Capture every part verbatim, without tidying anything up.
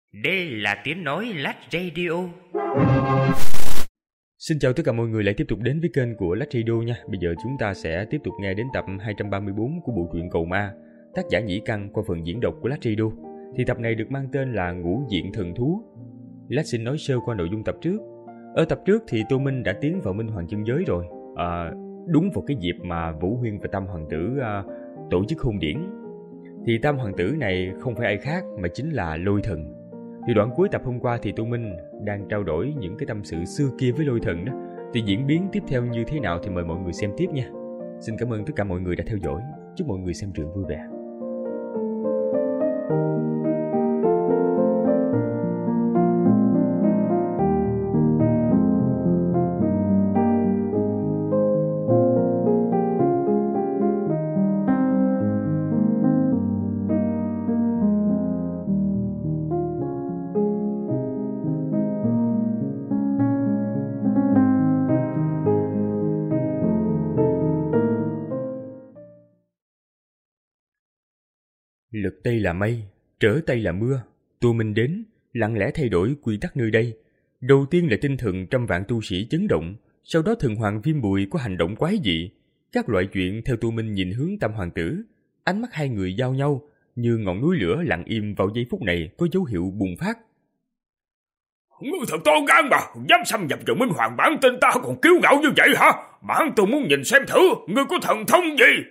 Đây là tiếng nói Lách Radio. Xin chào tất cả mọi người lại tiếp tục đến với kênh của Lách Radio nha. Bây giờ chúng ta sẽ tiếp tục nghe đến tập hai trăm ba mươi tư của bộ truyện Cầu Ma, tác giả Nhĩ Căn qua phần diễn đọc của Lách Radio. Thì tập này được mang tên là Ngũ Diện Thần Thú. Lách xin nói sơ qua nội dung tập trước. Ở tập trước thì Tô Minh đã tiến vào Minh Hoàng chân giới rồi. À, đúng vào cái dịp mà Vũ Huyên và Tam Hoàng tử à, tổ chức hôn điển. Thì Tam Hoàng tử này không phải ai khác mà chính là Lôi Thần. Thì đoạn cuối tập hôm qua thì Tô Minh đang trao đổi những cái tâm sự xưa kia với Lôi Thần đó. Thì diễn biến tiếp theo như thế nào thì mời mọi người xem tiếp nha. Xin cảm ơn tất cả mọi người đã theo dõi. Chúc mọi người xem truyện vui vẻ. Lực Tây là mây, trở Tây là mưa. Tô Minh đến, lặng lẽ thay đổi quy tắc nơi đây. Đầu tiên là tinh thần trăm vạn tu sĩ chấn động, sau đó thần hoàng Viêm Bụi có hành động quái dị. Các loại chuyện theo Tô Minh nhìn hướng Tam Hoàng tử, ánh mắt hai người giao nhau, như ngọn núi lửa lặng im vào giây phút này có dấu hiệu bùng phát. Ngươi thật to gan mà, dám xâm nhập vào Minh Hoàng bản tin ta còn kiêu ngạo như vậy hả? Bản tôi muốn nhìn xem thử, ngươi có thần thông gì?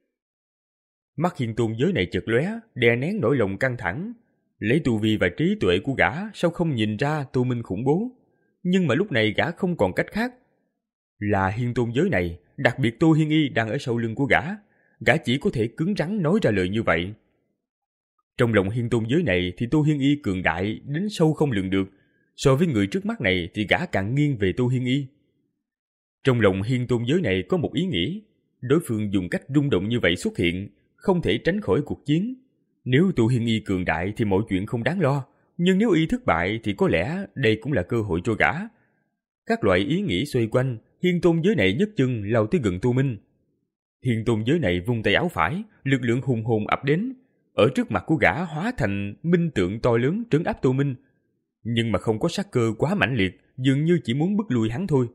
Mắt Hiên Tôn giới này chợt lóe, đè nén nỗi lòng căng thẳng. Lấy tu vi và trí tuệ của gã, sao không nhìn ra Tô Minh khủng bố? Nhưng mà lúc này gã không còn cách khác. Là Hiên Tôn giới này, đặc biệt Tô Hiên Y đang ở sau lưng của gã. Gã chỉ có thể cứng rắn nói ra lời như vậy. Trong lòng Hiên Tôn giới này thì Tô Hiên Y cường đại đến sâu không lường được. So với người trước mắt này thì gã càng nghiêng về Tô Hiên Y. Trong lòng Hiên Tôn giới này có một ý nghĩ. Đối phương dùng cách rung động như vậy xuất hiện, không thể tránh khỏi cuộc chiến. Nếu Tô Hiên Y cường đại thì mọi chuyện không đáng lo, nhưng nếu Y thất bại thì có lẽ đây cũng là cơ hội cho gã. Các loại ý nghĩ xoay quanh, Hiên Tôn giới này nhấc chân lao tới gần Tô Minh. Hiên Tôn giới này vung tay áo phải, lực lượng hùng hồn ập đến, ở trước mặt của gã hóa thành minh tượng to lớn trấn áp Tô Minh, nhưng mà không có sát cơ quá mãnh liệt, dường như chỉ muốn bức lui hắn thôi.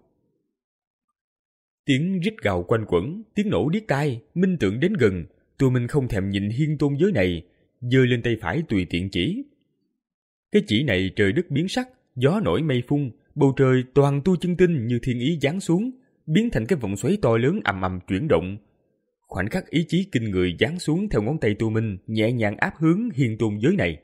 Tiếng rít gào quanh quẩn, tiếng nổ điếc tai, minh tượng đến gần. Tô Minh không thèm nhìn Hiên Tôn giới này, giơ lên tay phải tùy tiện chỉ. Cái chỉ này trời đất biến sắc, gió nổi mây phun, bầu trời toàn tu chân tinh như thiên ý giáng xuống, biến thành cái vòng xoáy to lớn ầm ầm chuyển động. Khoảnh khắc ý chí kinh người giáng xuống theo ngón tay Tô Minh, nhẹ nhàng áp hướng Hiên Tôn giới này.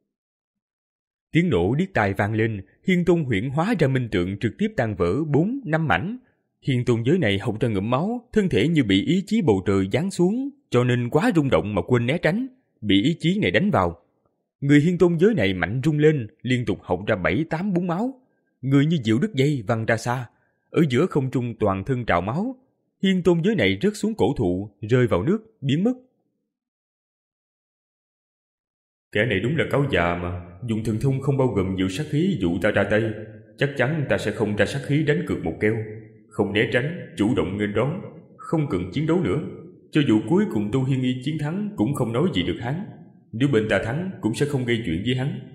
Tiếng nổ điếc tai vang lên, Hiên Tôn huyễn hóa ra minh tượng trực tiếp tan vỡ bốn năm mảnh. Hiên Tôn giới này hộc ra ngụm máu, thân thể như bị ý chí bầu trời giáng xuống, cho nên quá rung động mà quên né tránh, bị ý chí này đánh vào. Người Hiên Tôn giới này mạnh rung lên, liên tục hộc ra bảy tám búng máu. Người như diệu đứt dây văng ra xa, ở giữa không trung toàn thân trào máu. Hiên Tôn giới này rớt xuống cổ thụ, rơi vào nước, biến mất. Kẻ này đúng là cáo già mà, dùng thần thông không bao gồm nhiều sát khí dụ ta ra tay. Chắc chắn ta sẽ không ra sát khí đánh cược một keo. Không né tránh, chủ động nghênh đón, không cần chiến đấu nữa. Cho dù cuối cùng Tô Hiên Y chiến thắng cũng không nói gì được hắn. Nếu bên ta thắng cũng sẽ không gây chuyện với hắn.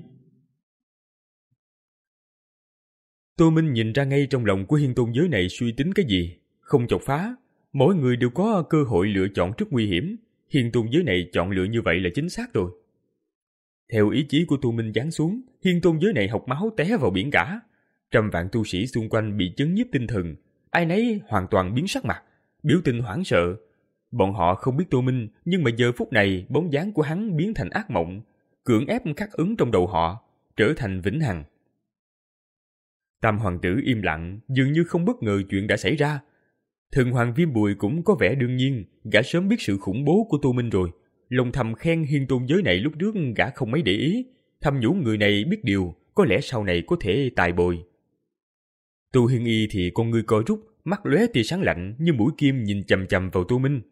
Tô Minh nhìn ra ngay trong lòng của Hiên Tôn giới này suy tính cái gì. Không chọc phá. Mỗi người đều có cơ hội lựa chọn trước nguy hiểm. Hiên Tôn giới này chọn lựa như vậy là chính xác rồi. Theo ý chí của Tô Minh giáng xuống, Hiên Tôn giới này học máu té vào biển cả. Trăm vạn tu sĩ xung quanh bị chấn nhiếp tinh thần. Ai nấy hoàn toàn biến sắc mặt, biểu tình hoảng sợ. Bọn họ không biết Tô Minh, nhưng mà giờ phút này bóng dáng của hắn biến thành ác mộng, cưỡng ép khắc ấn trong đầu họ, trở thành vĩnh hằng. Tam Hoàng tử im lặng, dường như không bất ngờ chuyện đã xảy ra. Thần hoàng Viêm Bụi cũng có vẻ đương nhiên, gã sớm biết sự khủng bố của Tô Minh rồi. Lòng thầm khen Hiên Tôn giới này lúc trước gã không mấy để ý, thầm nhủ người này biết điều, có lẽ sau này có thể tài bồi. Tô Hiên Y thì con ngươi co rút, mắt lóe tia sáng lạnh như mũi kim nhìn chằm chằm vào Tô Minh.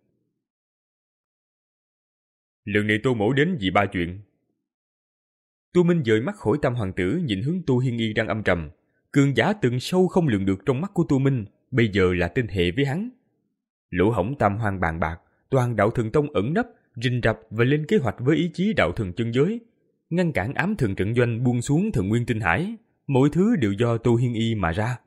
Lần này Tô mỗ đến vì ba chuyện. Tô Minh dời mắt khỏi Tam Hoàng tử nhìn hướng Tô Hiên Y đang âm trầm. Cường giả từng sâu không lường được trong mắt của Tô Minh, bây giờ là tên hệ với hắn. Lỗ hổng tam hoang bàn bạc, toàn đạo thần tông ẩn nấp, rình rập và lên kế hoạch với ý chí đạo thần chân giới. ngăn cản ám thần trận doanh buông xuống thần nguyên tinh hải, mọi thứ đều do Tô Hiên Y mà ra.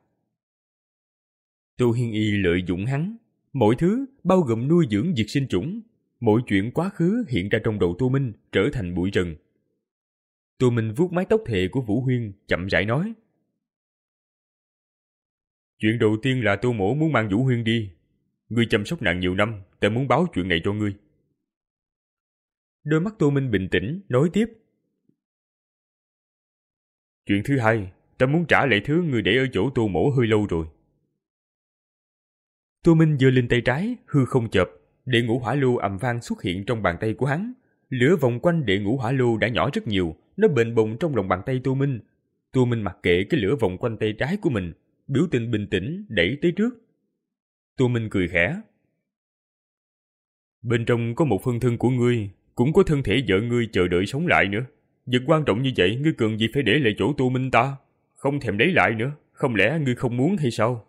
Tô Hiên Y lợi dụng hắn, mọi thứ bao gồm nuôi dưỡng diệt sinh chủng, mọi chuyện quá khứ hiện ra trong đầu Tô Minh trở thành bụi trần. Tô Minh vuốt mái tóc thề của Vũ Huyên, chậm rãi nói: Chuyện đầu tiên là Tô mỗ muốn mang Vũ Huyên đi. Ngươi chăm sóc nàng nhiều năm, ta muốn báo chuyện này cho ngươi. Đôi mắt Tô Minh bình tĩnh, nói tiếp: Chuyện thứ hai, ta muốn trả lại thứ ngươi để ở chỗ Tô mỗ hơi lâu rồi. Tô Minh giơ lên tay trái, hư không chợp, đệ ngũ hỏa lô ầm vang xuất hiện trong bàn tay của hắn. Lửa vòng quanh đệ ngũ hỏa lô đã nhỏ rất nhiều, nó bền bồng trong lòng bàn tay Tô Minh. Tô Minh mặc kệ cái lửa vòng quanh tay trái của mình, biểu tình bình tĩnh đẩy tới trước. Tô Minh cười khẽ: Bên trong có một phân thân của ngươi, cũng có thân thể vợ ngươi chờ đợi sống lại nữa. Việc quan trọng như vậy, ngươi cần gì phải để lại chỗ Tô Minh ta? Không thèm lấy lại nữa, không lẽ ngươi không muốn hay sao?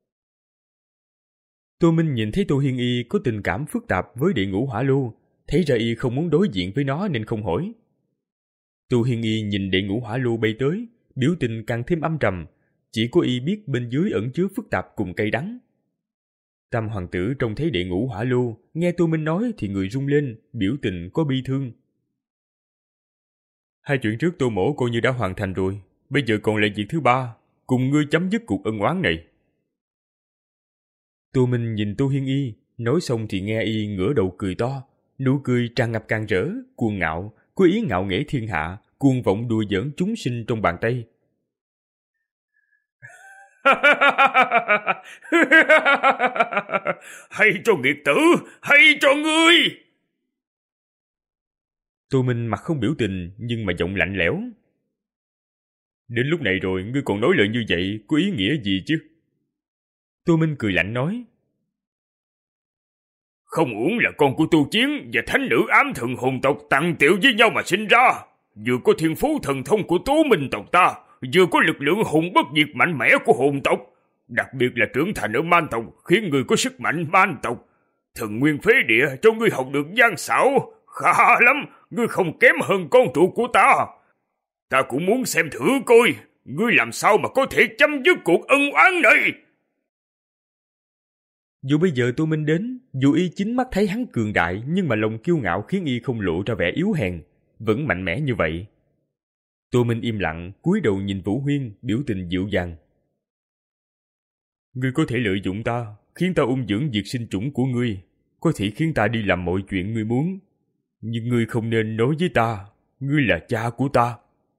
Tô Minh nhìn thấy Tô Hiên Y có tình cảm phức tạp với đệ ngũ hỏa lô, thấy ra y không muốn đối diện với nó nên không hỏi. Tô Hiên Y nhìn đệ ngũ hỏa lô bay tới, biểu tình càng thêm âm trầm, chỉ có y biết bên dưới ẩn chứa phức tạp cùng cay đắng. Tam hoàng tử trông thấy đệ ngũ hỏa lô, nghe Tô Minh nói thì người rung lên, biểu tình có bi thương. Hai chuyện trước Tô mỗ coi như đã hoàn thành rồi, bây giờ còn lại việc thứ ba, cùng ngươi chấm dứt cuộc ân oán này. Tô Minh nhìn Tô Hiên Y, nói xong thì nghe y ngửa đầu cười to, nụ cười tràn ngập càn rỡ, cuồng ngạo, có ý ngạo nghễ thiên hạ, cuồng vọng đùa giỡn chúng sinh trong bàn tay. Hay cho nghiệt tử, hay cho ngươi! Tô Minh mặt không biểu tình nhưng mà giọng lạnh lẽo. Đến lúc này rồi ngươi còn nói lời như vậy có ý nghĩa gì chứ? Tô Minh cười lạnh nói: Không uổng là con của Tu Chiến và thánh nữ ám thần hồn tộc tặng tiệu với nhau mà sinh ra. Vừa có thiên phú thần thông của Tố Minh tộc ta, vừa có lực lượng hùng bất diệt mạnh mẽ của hồn tộc. Đặc biệt là trưởng thành ở man tộc khiến người có sức mạnh man tộc. Thần nguyên phế địa cho ngươi học được gian xảo. Khá lắm, ngươi không kém hơn con trụ của ta. Ta cũng muốn xem thử coi, ngươi làm sao mà có thể chấm dứt cuộc ân oán này. Dù bây giờ Tô Minh đến, dù y chính mắt thấy hắn cường đại, nhưng mà lòng kiêu ngạo khiến y không lộ ra vẻ yếu hèn, vẫn mạnh mẽ như vậy. Tô Minh im lặng, cúi đầu nhìn Vũ Huyên, biểu tình dịu dàng. Ngươi có thể lợi dụng ta, khiến ta ung dưỡng diệt sinh chủng của ngươi, có thể khiến ta đi làm mọi chuyện ngươi muốn. Nhưng ngươi không nên nói với ta, ngươi là cha của ta.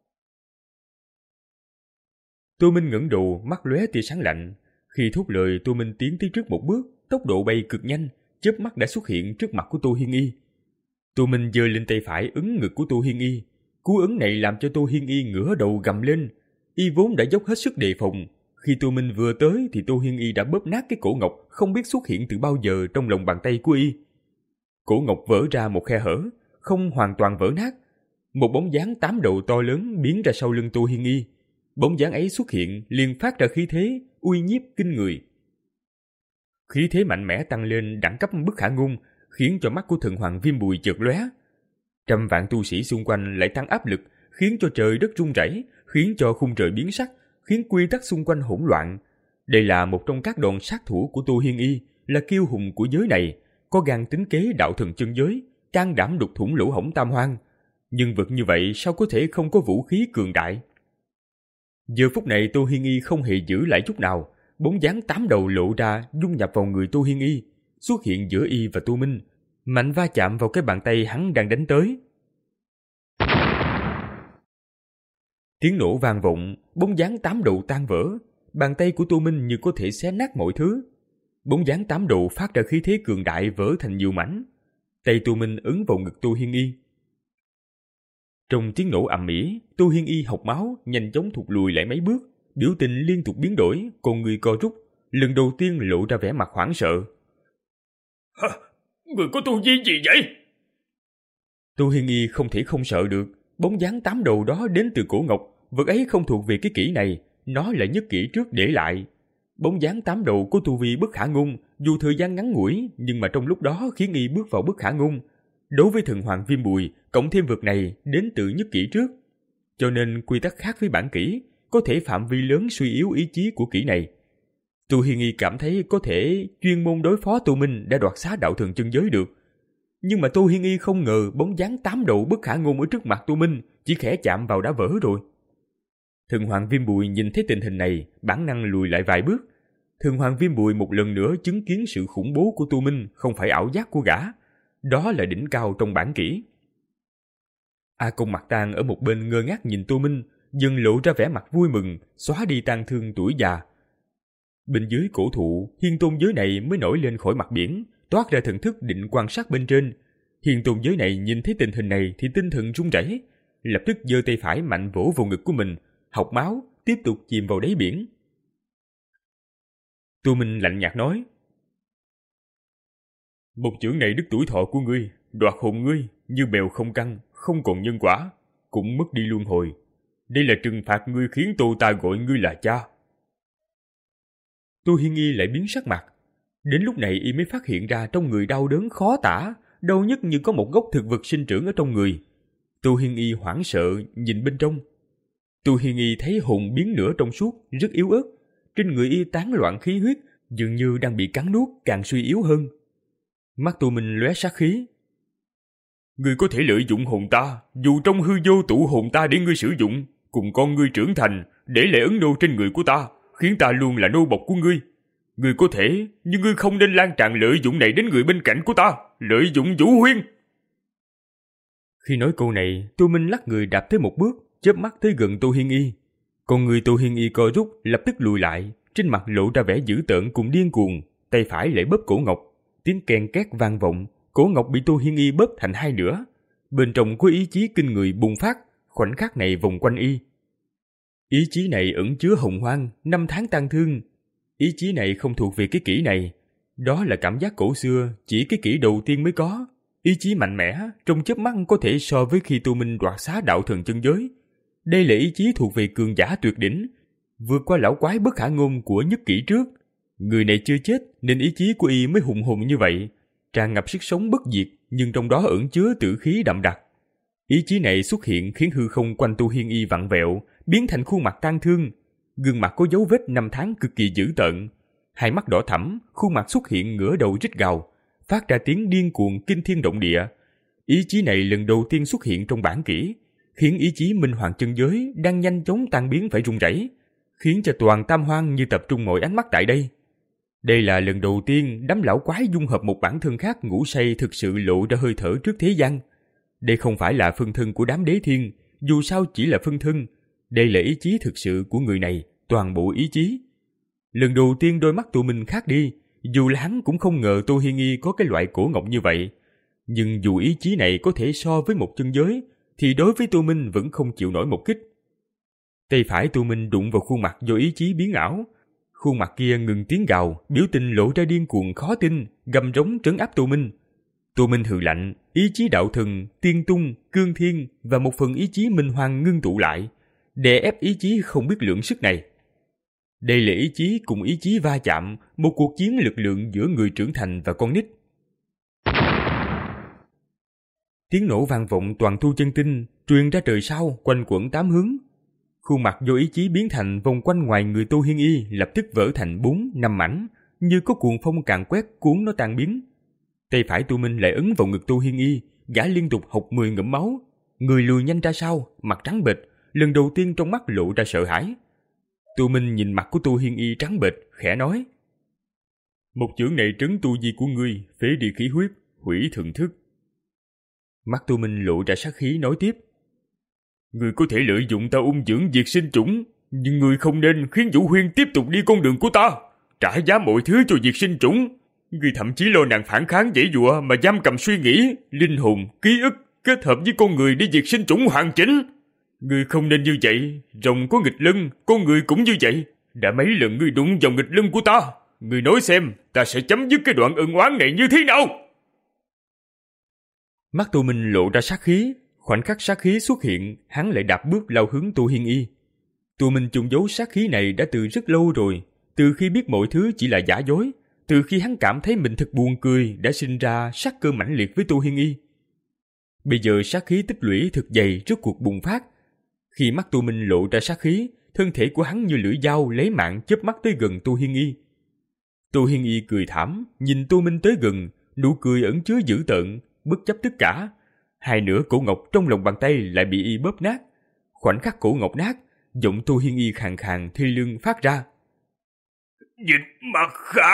Tô Minh ngẩng đầu, mắt lóe tia sáng lạnh. Khi thốt lời, Tô Minh tiến tới trước một bước, tốc độ bay cực nhanh, chớp mắt đã xuất hiện trước mặt của Tô Hiên Y. Tô Minh giơ lên tay phải ấn ngực của Tô Hiên Y. Cú ấn này làm cho Tô Hiên Y ngửa đầu gầm lên. Y vốn đã dốc hết sức đề phòng. Khi Tô Minh vừa tới thì Tô Hiên Y đã bóp nát cái cổ ngọc không biết xuất hiện từ bao giờ trong lòng bàn tay của y. Cổ ngọc vỡ ra một khe hở, không hoàn toàn vỡ nát. Một bóng dáng tám đầu to lớn biến ra sau lưng Tô Hiên Y. Bóng dáng ấy xuất hiện liền phát ra khí thế uy nhiếp kinh người. Khí thế mạnh mẽ tăng lên đẳng cấp bất khả ngôn, khiến cho mắt của thần hoàng Viêm Bùi chợt lóe. Trăm vạn tu sĩ xung quanh lại tăng áp lực, khiến cho trời đất rung rẩy, khiến cho khung trời biến sắc, khiến quy tắc xung quanh hỗn loạn. Đây là một trong các đòn sát thủ của Tô Hiên Y, là kiêu hùng của giới này, có gan tính kế đạo thần chân giới, can đảm đục thủng lỗ hổng tam hoang. Nhân vật như vậy sao có thể không có vũ khí cường đại? Giờ phút này Tô Hiên Y không hề giữ lại chút nào, bóng dáng tám đầu lộ ra dung nhập vào người Tô Hiên Y, xuất hiện giữa y và Tô Minh, mạnh va chạm vào cái bàn tay hắn đang đánh tới. Tiếng nổ vang vọng, bóng dáng tám đầu tan vỡ, bàn tay của Tô Minh như có thể xé nát mọi thứ. Bóng dáng tám đầu phát ra khí thế cường đại vỡ thành nhiều mảnh. Tay Tô Minh ấn vào ngực Tô Hiên Y. Trong tiếng nổ ầm ĩ, Tô Hiên Y học máu, nhanh chóng thụt lùi lại mấy bước, biểu tình liên tục biến đổi, con người co rút, lần đầu tiên lộ ra vẻ mặt hoảng sợ. Hả? Người có tu vi gì vậy? Tô Hiên Y không thể không sợ được, bóng dáng tám đầu đó đến từ cổ ngọc, vật ấy không thuộc về cái kỹ này, nó là nhất kỹ trước để lại. Bóng dáng tám đầu có tu vi bất khả ngôn, dù thời gian ngắn ngủi, nhưng mà trong lúc đó khiến y bước vào bất khả ngôn. Đối với thần hoàng Viêm Bùi, cộng thêm vực này đến từ nhất kỷ trước. Cho nên quy tắc khác với bản kỷ, có thể phạm vi lớn suy yếu ý chí của kỷ này. Tô Hiên Nghi cảm thấy có thể chuyên môn đối phó Tô Minh đã đoạt xá đạo thần chân giới được. Nhưng mà Tô Hiên Nghi không ngờ bóng dáng tám đầu bất khả ngôn ở trước mặt Tô Minh chỉ khẽ chạm vào đã vỡ rồi. Thần hoàng Viêm Bùi nhìn thấy tình hình này, bản năng lùi lại vài bước. Thần hoàng Viêm Bùi một lần nữa chứng kiến sự khủng bố của Tô Minh không phải ảo giác của gã. Đó là đỉnh cao trong bản kỷ. A Công Mặt Tang ở một bên ngơ ngác nhìn Tô Minh, dần lộ ra vẻ mặt vui mừng, xóa đi tang thương tuổi già. Bên dưới cổ thụ, hiên tôn giới này mới nổi lên khỏi mặt biển, toát ra thần thức định quan sát bên trên. Hiên tôn giới này nhìn thấy tình hình này thì tinh thần run rẩy, lập tức giơ tay phải mạnh vỗ vào ngực của mình, học máu, tiếp tục chìm vào đáy biển. Tô Minh lạnh nhạt nói: "Một chưởng này đứt tuổi thọ của ngươi, đoạt hồn ngươi, như bèo không căn, không còn nhân quả, cũng mất đi luân hồi. Đây là trừng phạt ngươi khiến Tô ta gọi ngươi là cha." Tô Hiên Nghi lại biến sắc mặt. Đến lúc này y mới phát hiện ra trong người đau đớn khó tả, đau nhất như có một gốc thực vật sinh trưởng ở trong người. Tô Hiên Nghi hoảng sợ nhìn bên trong. Tô Hiên Nghi thấy hồn biến nửa trong suốt, rất yếu ớt. Trên người y tán loạn khí huyết, dường như đang bị cắn nuốt, càng suy yếu hơn. Mắt Tô Minh lóe sát khí. "Ngươi có thể lợi dụng hồn ta, dù trong hư vô tụ hồn ta để ngươi sử dụng, cùng con ngươi trưởng thành, để lại ấn đô trên người của ta, khiến ta luôn là nô bộc của ngươi. Ngươi có thể, nhưng ngươi không nên lan tràn lợi dụng này đến người bên cạnh của ta, lợi dụng Vũ Huyên." Khi nói câu này, Tô Minh lắc người đạp tới một bước, chớp mắt tới gần Tô Hiên Y. Con người Tô Hiên Y co rút, lập tức lùi lại, trên mặt lộ ra vẻ dữ tợn cùng điên cuồng, tay phải lại bóp cổ ngọc, tiếng ken két vang vọng, cổ ngọc bị Tô Hiên Y bóp thành hai nửa. Bên trong có ý chí kinh người bùng phát, khoảnh khắc này vòng quanh y. Ý chí này ẩn chứa hồng hoang, năm tháng tang thương. Ý chí này không thuộc về cái kỷ này. Đó là cảm giác cổ xưa, chỉ cái kỷ đầu tiên mới có. Ý chí mạnh mẽ, trong chớp mắt có thể so với khi Tô Minh đoạt xá đạo thần chân giới. Đây là ý chí thuộc về cường giả tuyệt đỉnh, vượt qua lão quái bất khả ngôn của nhất kỷ trước. Người này chưa chết nên ý chí của y mới hùng hồn như vậy, tràn ngập sức sống bất diệt, nhưng trong đó ẩn chứa tử khí đậm đặc. Ý chí này xuất hiện khiến hư không quanh Tô Hiên Y vặn vẹo, biến thành khuôn mặt tang thương. Gương mặt có dấu vết năm tháng cực kỳ dữ tợn, hai mắt đỏ thẫm, khuôn mặt xuất hiện ngửa đầu rít gào, phát ra tiếng điên cuồng kinh thiên động địa. Ý chí này lần đầu tiên xuất hiện trong bản kỷ, khiến ý chí minh hoàng chân giới đang nhanh chóng tan biến phải run rẩy, khiến cho toàn tam hoang như tập trung mọi ánh mắt tại đây. Đây là lần đầu tiên đám lão quái dung hợp một bản thân khác ngủ say thực sự lộ ra hơi thở trước thế gian. Đây không phải là phân thân của đám đế thiên, dù sao chỉ là phân thân. Đây là ý chí thực sự của người này, toàn bộ ý chí. Lần đầu tiên đôi mắt Tô Minh khác đi, dù là hắn cũng không ngờ Tô Hiên Y có cái loại cổ ngọc như vậy. Nhưng dù ý chí này có thể so với một chân giới, thì đối với Tô Minh vẫn không chịu nổi một kích. Tay phải Tô Minh đụng vào khuôn mặt do ý chí biến ảo. Khuôn mặt kia ngừng tiếng gào, biểu tình lộ ra điên cuồng khó tin, gầm rống trấn áp Tô Minh. Tô Minh hừ lạnh, ý chí đạo thần, tiên tung, cương thiên và một phần ý chí minh hoàng ngưng tụ lại, đè ép ý chí không biết lượng sức này. Đây là ý chí cùng ý chí va chạm, một cuộc chiến lực lượng giữa người trưởng thành và con nít. Tiếng nổ vang vọng toàn thu chân tinh, truyền ra trời sao, quanh quẩn tám hướng. Khuôn mặt do ý chí biến thành vòng quanh ngoài người Tô Hiên Y lập tức vỡ thành bốn, năm mảnh, như có cuồng phong càn quét cuốn nó tan biến. Tay phải Tô Minh lại ấn vào ngực Tô Hiên Y, gã liên tục hộc mười ngụm máu, người lùi nhanh ra sau, mặt trắng bệch, lần đầu tiên trong mắt lộ ra sợ hãi. Tô Minh nhìn mặt của Tô Hiên Y trắng bệch, khẽ nói: "Một chưởng này trấn tu vi của ngươi, phế đi khí huyết, hủy thần thức." Mắt Tô Minh lộ ra sát khí nói tiếp: "Ngươi có thể lợi dụng ta ung dưỡng diệt sinh chủng, nhưng ngươi không nên khiến Vũ Huyên tiếp tục đi con đường của ta, trả giá mọi thứ cho diệt sinh chủng. Ngươi thậm chí lo nàng phản kháng dãy dụa mà giam cầm suy nghĩ, linh hồn, ký ức kết hợp với con người để diệt sinh chủng hoàn chỉnh. Ngươi không nên như vậy, rồng có nghịch lân, con người cũng như vậy. Đã mấy lần ngươi đụng vào nghịch lân của ta, ngươi nói xem, ta sẽ chấm dứt cái đoạn ân oán này như thế nào?" Mắt Tô Minh lộ ra sát khí, khoảnh khắc sát khí xuất hiện, hắn lại đạp bước lao hướng Tô Hiên Y. Tô Minh chôn giấu sát khí này đã từ rất lâu rồi, từ khi biết mọi thứ chỉ là giả dối, từ khi hắn cảm thấy mình thật buồn cười đã sinh ra sát cơ mãnh liệt với Tô Hiên Y. Bây giờ sát khí tích lũy thực dày trước cuộc bùng phát. Khi mắt Tô Minh lộ ra sát khí, thân thể của hắn như lưỡi dao lấy mạng chớp mắt tới gần Tô Hiên Y. Tô Hiên Y cười thảm, nhìn Tô Minh tới gần, nụ cười ẩn chứa dữ tợn, bất chấp tất cả. Hai nửa cổ ngọc trong lòng bàn tay lại bị y bóp nát. Khoảnh khắc cổ ngọc nát, giọng Tô Hiên Y khàn khàn thê lương phát ra. Dịch Mặc Khả!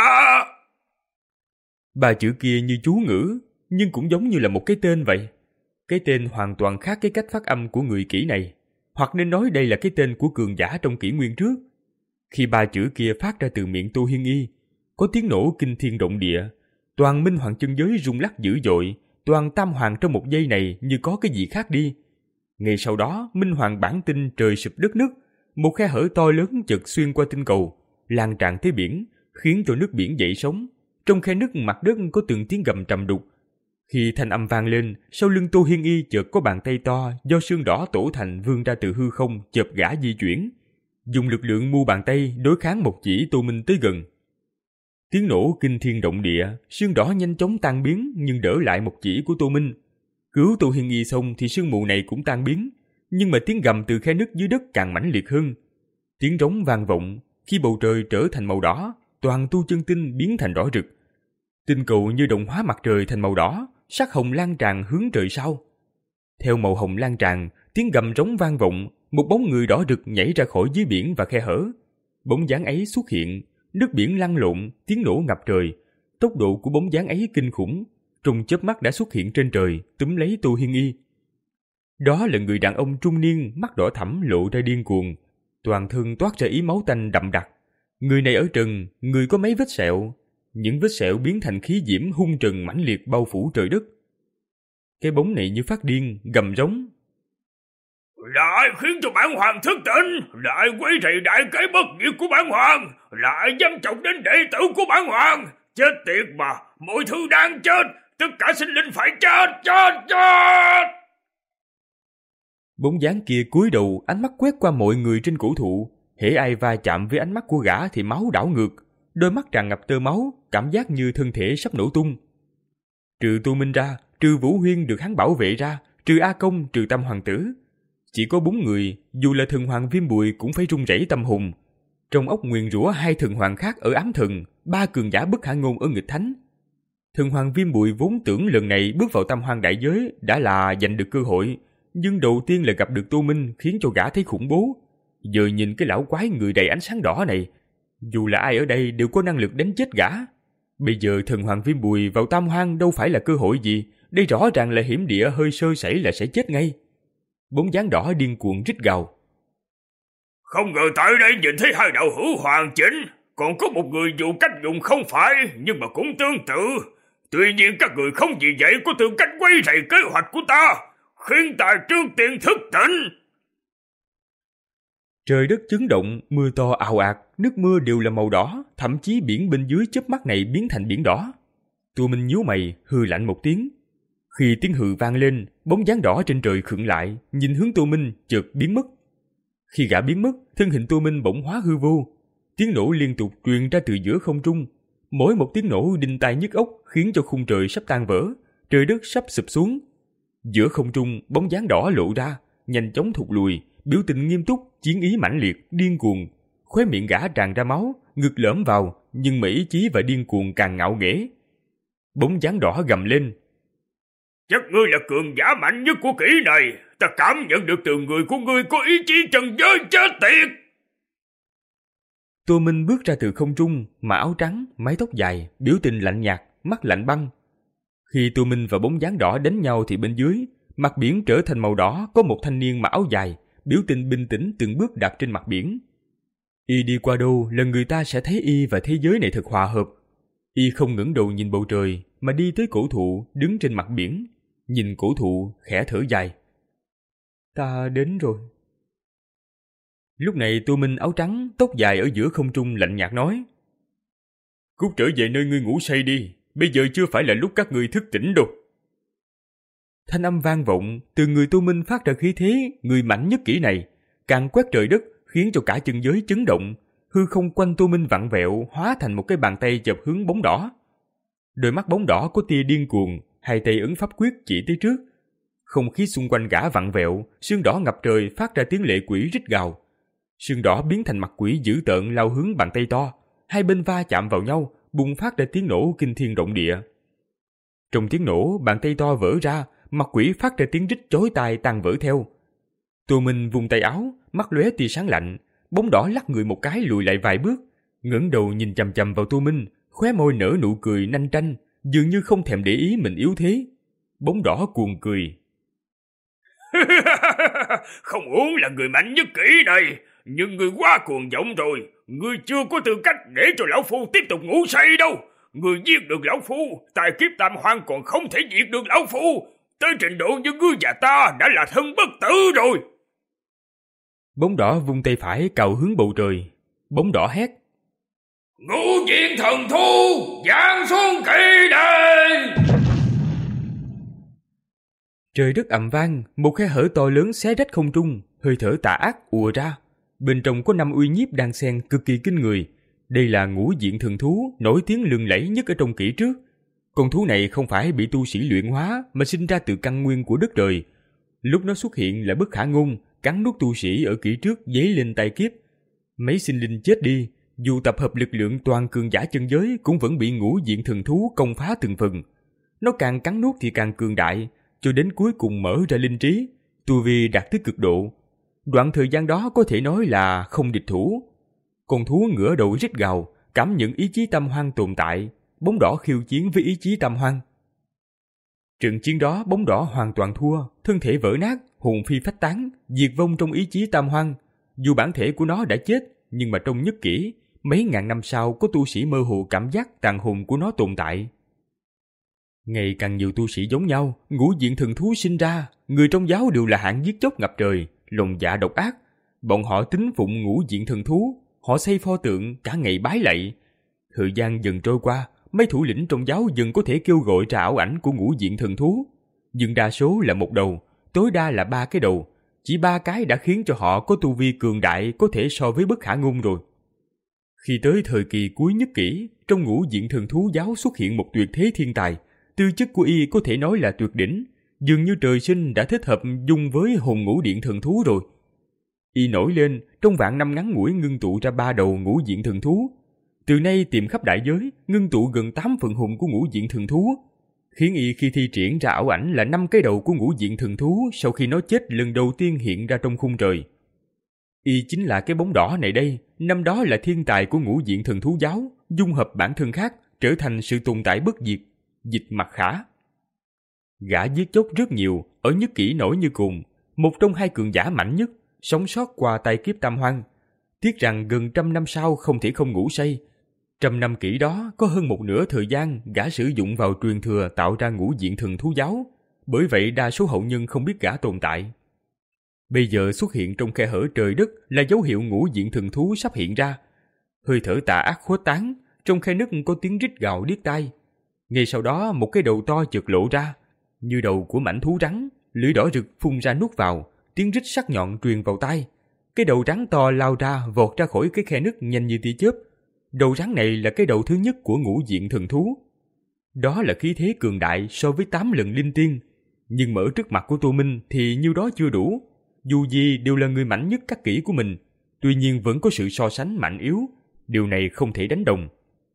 Ba chữ kia như chú ngữ, nhưng cũng giống như là một cái tên vậy. Cái tên hoàn toàn khác cái cách phát âm của người kỹ này. Hoặc nên nói đây là cái tên của cường giả trong kỷ nguyên trước. Khi ba chữ kia phát ra từ miệng Tô Hiên Y, có tiếng nổ kinh thiên động địa. Toàn minh hoàng chân giới rung lắc dữ dội, toàn tam hoàng trong một giây này như có cái gì khác đi. Ngay sau đó, minh hoàng bản tin trời sụp đất nứt, một khe hở to lớn chợt xuyên qua tinh cầu, lan tràn tới biển, khiến cho nước biển dậy sóng. Trong khe nứt mặt đất có từng tiếng gầm trầm đục. Khi thanh âm vang lên, sau lưng Tô Hiên Y chợt có bàn tay to do xương đỏ tổ thành vươn ra từ hư không, chợp gã di chuyển, dùng lực lượng mu bàn tay đối kháng một chỉ Tô Minh tới gần. Tiếng nổ kinh thiên động địa, xương đỏ nhanh chóng tan biến nhưng đỡ lại một chỉ của Tô Minh. Cứu Tô Hiên Y xong thì sương mù này cũng tan biến, nhưng mà tiếng gầm từ khe nứt dưới đất càng mãnh liệt hơn. Tiếng rống vang vọng, khi bầu trời trở thành màu đỏ, toàn tu chân tinh biến thành đỏ rực. Tinh cầu như đồng hóa mặt trời thành màu đỏ, sắc hồng lan tràn hướng trời sao. Theo màu hồng lan tràn, tiếng gầm rống vang vọng, một bóng người đỏ rực nhảy ra khỏi dưới biển và khe hở. Bóng dáng ấy xuất hiện, nước biển lăn lộn, tiếng nổ ngập trời. Tốc độ của bóng dáng ấy kinh khủng, trong chớp mắt đã xuất hiện trên trời, túm lấy Tô Hiên Y. Đó là người đàn ông trung niên, mắt đỏ thẫm lộ ra điên cuồng, toàn thân toát ra ý máu tanh đậm đặc. Người này ở trần, người có mấy vết sẹo, những vết sẹo biến thành khí diễm hung trần mãnh liệt bao phủ trời đất. Cái bóng này như phát điên, gầm rống. Lại khiến cho bản hoàng thức tỉnh, lại quấy rầy đại kế bất diệt của bản hoàng, lại dám chọc đến đệ tử của bản hoàng. Chết tiệt mà, mọi thứ đang chết, tất cả sinh linh phải chết, chết, chết. Bóng dáng kia cúi đầu, ánh mắt quét qua mọi người trên cổ thụ. Hễ ai va chạm với ánh mắt của gã thì máu đảo ngược, đôi mắt tràn ngập tơ máu, cảm giác như thân thể sắp nổ tung. Trừ Tô Minh ra, trừ Vũ Huyên được hắn bảo vệ ra, trừ A Công, trừ Tam Hoàng Tử, chỉ có bốn người, dù là thần hoàng Viêm Bụi cũng phải run rẩy tâm hồn. Trong óc nguyền rủa hai thần hoàng khác ở ám thần, ba cường giả bất khả ngôn ở nghịch thánh. Thần hoàng Viêm Bụi vốn tưởng lần này bước vào tam hoang đại giới đã là giành được cơ hội, nhưng đầu tiên là gặp được Tô Minh khiến cho gã thấy khủng bố. Giờ nhìn cái lão quái người đầy ánh sáng đỏ này, dù là ai ở đây đều có năng lực đánh chết gã. Bây giờ thần hoàng Viêm Bụi vào tam hoang đâu phải là cơ hội gì, đây rõ ràng là hiểm địa, hơi sơ sẩy là sẽ chết ngay. Bóng dáng đỏ điên cuồng rít gào. Không ngờ tại đây nhìn thấy hai đạo hữu hoàn chỉnh, còn có một người dù cách dùng không phải nhưng mà cũng tương tự. Tuy nhiên các người không vì vậy có tư cách quấy rầy kế hoạch của ta, khiến ta trước tiên thức tỉnh. Trời đất chấn động, mưa to ào ạt, nước mưa đều là màu đỏ, thậm chí biển bên dưới chớp mắt này biến thành biển đỏ. Tô Minh nhíu mày, hừ lạnh một tiếng. Khi tiếng hừ vang lên, bóng dáng đỏ trên trời khựng lại, nhìn hướng Tô Minh chợt biến mất. Khi gã biến mất, thân hình Tô Minh bỗng hóa hư vô. Tiếng nổ liên tục truyền ra từ giữa không trung. Mỗi một tiếng nổ đinh tai nhức óc khiến cho khung trời sắp tan vỡ, trời đất sắp sụp xuống. Giữa không trung, bóng dáng đỏ lộ ra, nhanh chóng thụt lùi, biểu tình nghiêm túc, chiến ý mãnh liệt, điên cuồng. Khóe miệng gã tràn ra máu, ngực lõm vào, nhưng mà ý chí và điên cuồng càng ngạo nghễ. Bóng dáng đỏ gầm lên. Chắc ngươi là cường giả mạnh nhất của kỹ này, ta cảm nhận được từ người của ngươi có ý chí trần giới chết tiệt. Tô Minh bước ra từ không trung, mà áo trắng, mái tóc dài, biểu tình lạnh nhạt, mắt lạnh băng. Khi Tô Minh và bóng dáng đỏ đánh nhau thì bên dưới, mặt biển trở thành màu đỏ, có một thanh niên mặc áo dài, biểu tình bình tĩnh từng bước đạp trên mặt biển. Y đi qua đâu, lần người ta sẽ thấy y và thế giới này thật hòa hợp. Y không ngẩng đầu nhìn bầu trời, mà đi tới cổ thụ, đứng trên mặt biển, nhìn cổ thụ, khẽ thở dài. Ta đến rồi. Lúc này Tô Minh áo trắng, tóc dài ở giữa không trung lạnh nhạt nói. Cút trở về nơi ngươi ngủ say đi, bây giờ chưa phải là lúc các ngươi thức tỉnh đâu. Thanh âm vang vọng, từ người Tô Minh phát ra khí thế, người mạnh nhất kỹ này, càng quét trời đất, khiến cho cả chân giới chấn động. Hư không quanh Tô Minh vặn vẹo, hóa thành một cái bàn tay chộp hướng bóng đỏ. Đôi mắt bóng đỏ có tia điên cuồng, hai tay ấn pháp quyết chỉ tới trước. Không khí xung quanh gã vặn vẹo, sương đỏ ngập trời phát ra tiếng lệ quỷ rít gào. Sương đỏ biến thành mặt quỷ dữ tợn lao hướng bàn tay to, hai bên va chạm vào nhau, bùng phát ra tiếng nổ kinh thiên động địa. Trong tiếng nổ, bàn tay to vỡ ra, mặt quỷ phát ra tiếng rít chói tai tan vỡ theo. Tô Minh vùng tay áo, mắt lóe tia sáng lạnh, bóng đỏ lắc người một cái lùi lại vài bước, ngẩng đầu nhìn chằm chằm vào Tô Minh, khóe môi nở nụ cười nanh tranh, dường như không thèm để ý mình yếu thế. Bóng đỏ cuồng cười. Không uống là người mạnh nhất kỹ này, nhưng người quá cuồng vọng rồi, người chưa có tư cách để cho lão phu tiếp tục ngủ say đâu. Người giết được lão phu, tài kiếp tam hoang còn không thể diệt được lão phu, tới trình độ như ngươi và ta đã là thân bất tử rồi. Bóng đỏ vung tay phải cào hướng bầu trời. Bóng đỏ hét: Ngũ diện thần thú giáng xuống kỳ đài. Trời đất ầm vang, một khe hở to lớn xé rách không trung, hơi thở tà ác ùa ra. Bên trong có năm uy nhiếp đang xen cực kỳ kinh người. Đây là ngũ diện thần thú nổi tiếng lừng lẫy nhất ở trong kỷ trước. Con thú này không phải bị tu sĩ luyện hóa mà sinh ra từ căn nguyên của đất trời. Lúc nó xuất hiện là bất khả ngôn, cắn nuốt tu sĩ ở kỷ trước dấy lên tai kiếp. Mấy sinh linh chết đi, dù tập hợp lực lượng toàn cường giả chân giới cũng vẫn bị ngũ diện thần thú công phá từng phần. Nó càng cắn nuốt thì càng cường đại, cho đến cuối cùng mở ra linh trí, tu vi đạt tới cực độ. Đoạn thời gian đó có thể nói là không địch thủ. Con thú ngửa đầu rít gào, cảm nhận ý chí tam hoang tồn tại. Bóng đỏ khiêu chiến với ý chí tam hoang. Trận chiến đó bóng đỏ hoàn toàn thua, thân thể vỡ nát, hồn phi phách tán, diệt vong trong ý chí tam hoang. Dù bản thể của nó đã chết, nhưng mà trong nhất kỷ, mấy ngàn năm sau có tu sĩ mơ hồ cảm giác tàn hồn của nó tồn tại. Ngày càng nhiều tu sĩ giống nhau, ngũ diện thần thú sinh ra, người trong giáo đều là hạng giết chóc ngập trời, lòng dạ độc ác. Bọn họ tín phụng ngũ diện thần thú, họ xây pho tượng cả ngày bái lạy. Thời gian dần trôi qua, mấy thủ lĩnh trong giáo dần có thể kêu gọi ra ảo ảnh của ngũ diện thần thú. Nhưng đa số là một đầu, tối đa là ba cái đầu. Chỉ ba cái đã khiến cho họ có tu vi cường đại có thể so với bất khả ngôn rồi. Khi tới thời kỳ cuối nhất kỷ, trong ngũ diện thần thú giáo xuất hiện một tuyệt thế thiên tài. Tư chất của y có thể nói là tuyệt đỉnh, dường như trời sinh đã thích hợp dung với hồn ngũ điện thần thú rồi. Y nổi lên, trong vạn năm ngắn ngủi ngưng tụ ra ba đầu ngũ diện thần thú. Từ nay tìm khắp đại giới, ngưng tụ gần tám phần hồn của ngũ diện thần thú, khiến y khi thi triển ra ảo ảnh là năm cái đầu của ngũ diện thần thú sau khi nó chết lần đầu tiên hiện ra trong khung trời. Y chính là cái bóng đỏ này đây, năm đó là thiên tài của ngũ diện thần thú giáo, dung hợp bản thân khác, trở thành sự tồn tại bất diệt, Dịch Mặc Khả. Gã giết chóc rất nhiều, ở nhất kỷ nổi như cùng, một trong hai cường giả mạnh nhất, sống sót qua tai kiếp tam hoang. Tiếc rằng gần trăm năm sau không thể không ngủ say. Trăm năm kỷ đó có hơn một nửa thời gian gã sử dụng vào truyền thừa tạo ra ngũ diện thần thú giáo, bởi vậy đa số hậu nhân không biết gã tồn tại. Bây giờ xuất hiện trong khe hở trời đất là dấu hiệu ngũ diện thần thú sắp hiện ra. Hơi thở tà ác khuếch tán, trong khe nứt có tiếng rít gào điếc tai. Ngay sau đó một cái đầu to chợt lộ ra, như đầu của mãnh thú rắn, lưỡi đỏ rực phun ra nuốt vào, tiếng rít sắc nhọn truyền vào tai. Cái đầu rắn to lao ra vọt ra khỏi cái khe nứt nhanh như tia chớp. Đầu rắn này là cái đầu thứ nhất của ngũ diện thần thú. Đó là khí thế cường đại so với tám lần linh tiên, nhưng mở trước mặt của Tô Minh thì nhiêu đó chưa đủ. Dù gì đều là người mạnh nhất các kỷ của mình, tuy nhiên vẫn có sự so sánh mạnh yếu, điều này không thể đánh đồng.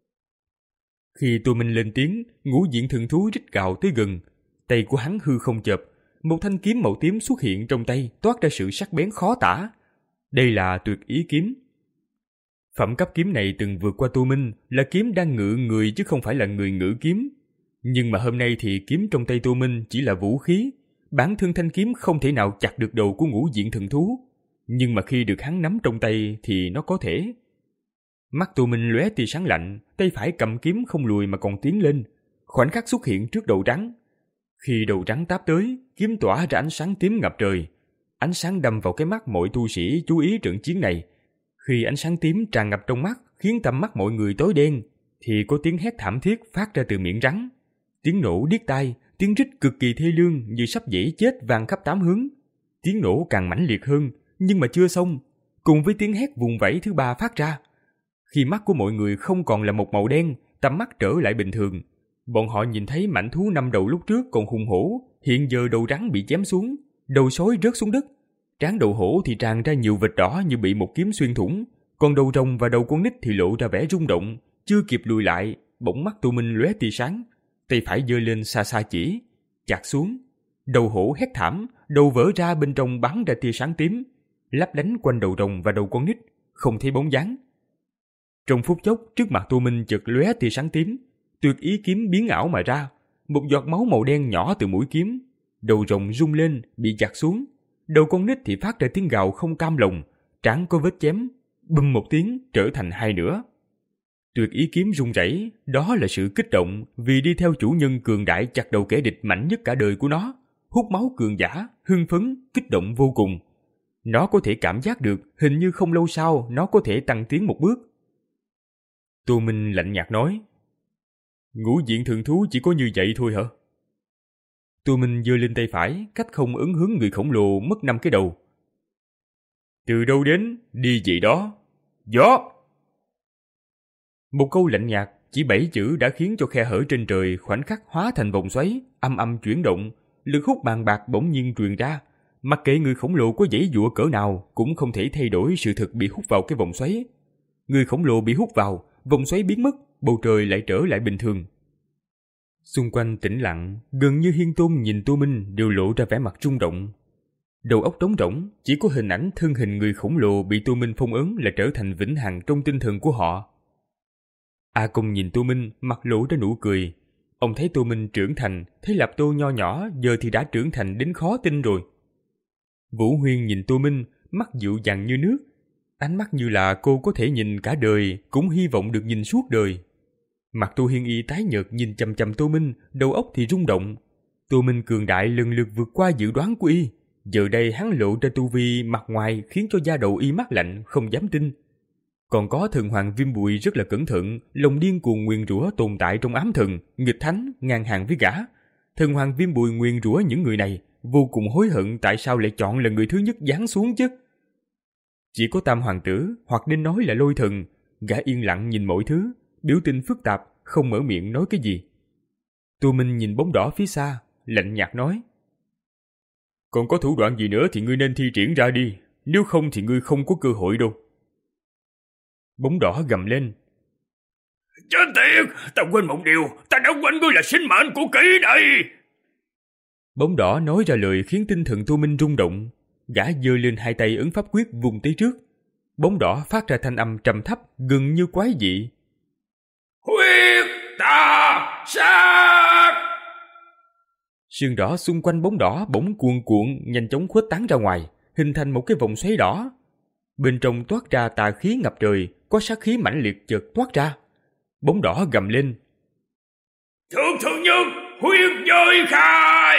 Khi Tô Minh lên tiếng, ngũ diện thần thú rít gào tới gần, tay của hắn hư không chợp, một thanh kiếm màu tím xuất hiện trong tay, toát ra sự sắc bén khó tả. Đây là tuyệt ý kiếm. Phẩm cấp kiếm này từng vượt qua Tô Minh, là kiếm đang ngự người chứ không phải là người ngự kiếm. Nhưng mà hôm nay thì kiếm trong tay Tô Minh chỉ là vũ khí, bản thân thanh kiếm không thể nào chặt được đầu của ngũ diện thần thú. Nhưng mà khi được hắn nắm trong tay thì nó có thể. Mắt Tô Minh lóe tia sáng lạnh, tay phải cầm kiếm không lùi mà còn tiến lên, khoảnh khắc xuất hiện trước đầu rắn. Khi đầu rắn táp tới, kiếm tỏa ra ánh sáng tím ngập trời. Ánh sáng đâm vào cái mắt mọi tu sĩ chú ý trận chiến này. Khi ánh sáng tím tràn ngập trong mắt khiến tầm mắt mọi người tối đen, thì có tiếng hét thảm thiết phát ra từ miệng rắn. Tiếng nổ điếc tai, tiếng rít cực kỳ thê lương như sắp dễ chết vang khắp tám hướng. Tiếng nổ càng mãnh liệt hơn, nhưng mà chưa xong, cùng với tiếng hét vùng vẫy thứ ba phát ra. Khi mắt của mọi người không còn là một màu đen, tầm mắt trở lại bình thường. Bọn họ nhìn thấy mãnh thú năm đầu lúc trước còn hung hổ, hiện giờ đầu rắn bị chém xuống, đầu sói rớt xuống đất. Trán đầu hổ thì tràn ra nhiều vệt đỏ như bị một kiếm xuyên thủng, còn đầu rồng và đầu con nít thì lộ ra vẻ rung động. Chưa kịp lùi lại, bỗng mắt Tô Minh lóe tia sáng, tay phải giơ lên xa xa chỉ, chặt xuống. Đầu hổ hét thảm, đầu vỡ ra, bên trong bắn ra tia sáng tím, lấp lánh quanh đầu rồng và đầu con nít, không thấy bóng dáng. Trong phút chốc, trước mặt Tô Minh chợt lóe tia sáng tím, tuyệt ý kiếm biến ảo mà ra, một giọt máu màu đen nhỏ từ mũi kiếm. Đầu rồng rung lên, bị chặt xuống. Đầu con nít thì phát ra tiếng gào không cam lòng, trán có vết chém, bùm một tiếng trở thành hai nửa. Tuyệt ý kiếm rung rẩy, đó là sự kích động vì đi theo chủ nhân cường đại chặt đầu kẻ địch mạnh nhất cả đời của nó, hút máu cường giả, hưng phấn, kích động vô cùng. Nó có thể cảm giác được hình như không lâu sau nó có thể tăng tiến một bước. Tô Minh lạnh nhạt nói, ngũ diện thần thú chỉ có như vậy thôi hả? Tô Minh giơ lên tay phải, cách không ứng hướng người khổng lồ mất năm cái đầu. Từ đâu đến, đi vậy đó. Gió! Một câu lạnh nhạt, chỉ bảy chữ đã khiến cho khe hở trên trời khoảnh khắc hóa thành vòng xoáy, âm âm chuyển động, lực hút bàn bạc bỗng nhiên truyền ra. Mặc kệ người khổng lồ có giãy giụa cỡ nào cũng không thể thay đổi sự thực bị hút vào cái vòng xoáy. Người khổng lồ bị hút vào, vòng xoáy biến mất, bầu trời lại trở lại bình thường. Xung quanh tĩnh lặng, gần như Hiên Tôn nhìn Tô Minh đều lộ ra vẻ mặt rung động. Đầu óc trống rỗng, chỉ có hình ảnh thân hình người khổng lồ bị Tô Minh phong ấn là trở thành vĩnh hằng trong tinh thần của họ. A Công nhìn Tô Minh, mặt lộ ra nụ cười. Ông thấy Tô Minh trưởng thành, thấy Lạp Tô nho nhỏ giờ thì đã trưởng thành đến khó tin rồi. Vũ Huyên nhìn Tô Minh, mắt dịu dàng như nước, ánh mắt như là cô có thể nhìn cả đời, cũng hy vọng được nhìn suốt đời. Mặt Tô Hiên Y tái nhợt nhìn chằm chằm Tô Minh, đầu óc thì rung động. Tô Minh cường đại lần lượt vượt qua dự đoán của Y. Giờ đây hắn lộ ra tu vi mặt ngoài khiến cho da đầu Y mát lạnh, không dám tin. Còn có thần hoàng Viêm Bụi rất là cẩn thận, lòng điên cuồng nguyền rủa tồn tại trong ám thần, nghịch thánh, ngang hàng với gã. Thần hoàng Viêm Bụi nguyền rủa những người này, vô cùng hối hận tại sao lại chọn là người thứ nhất giáng xuống chứ. Chỉ có Tam hoàng tử, hoặc nên nói là Lôi thần, gã yên lặng nhìn mọi thứ, biểu tình phức tạp, không mở miệng nói cái gì. Tô Minh nhìn bóng đỏ phía xa, lạnh nhạt nói, còn có thủ đoạn gì nữa thì ngươi nên thi triển ra đi, nếu không thì ngươi không có cơ hội đâu. Bóng đỏ gầm lên, chết tiệt, ta quên một điều, ta đã quên ngươi là sinh mệnh của kỹ này. Bóng đỏ nói ra lời khiến tinh thần Tô Minh rung động, gã giơ lên hai tay ấn pháp quyết vùng tới trước. Bóng đỏ phát ra thanh âm trầm thấp, gần như quái dị. Huyết ta sát! Sương đỏ xung quanh bóng đỏ bỗng cuồn cuộn, nhanh chóng khuếch tán ra ngoài, hình thành một cái vòng xoáy đỏ. Bên trong toát ra tà khí ngập trời, có sát khí mãnh liệt chợt toát ra. Bóng đỏ gầm lên, Thượng thượng nhân, huyết giới khai!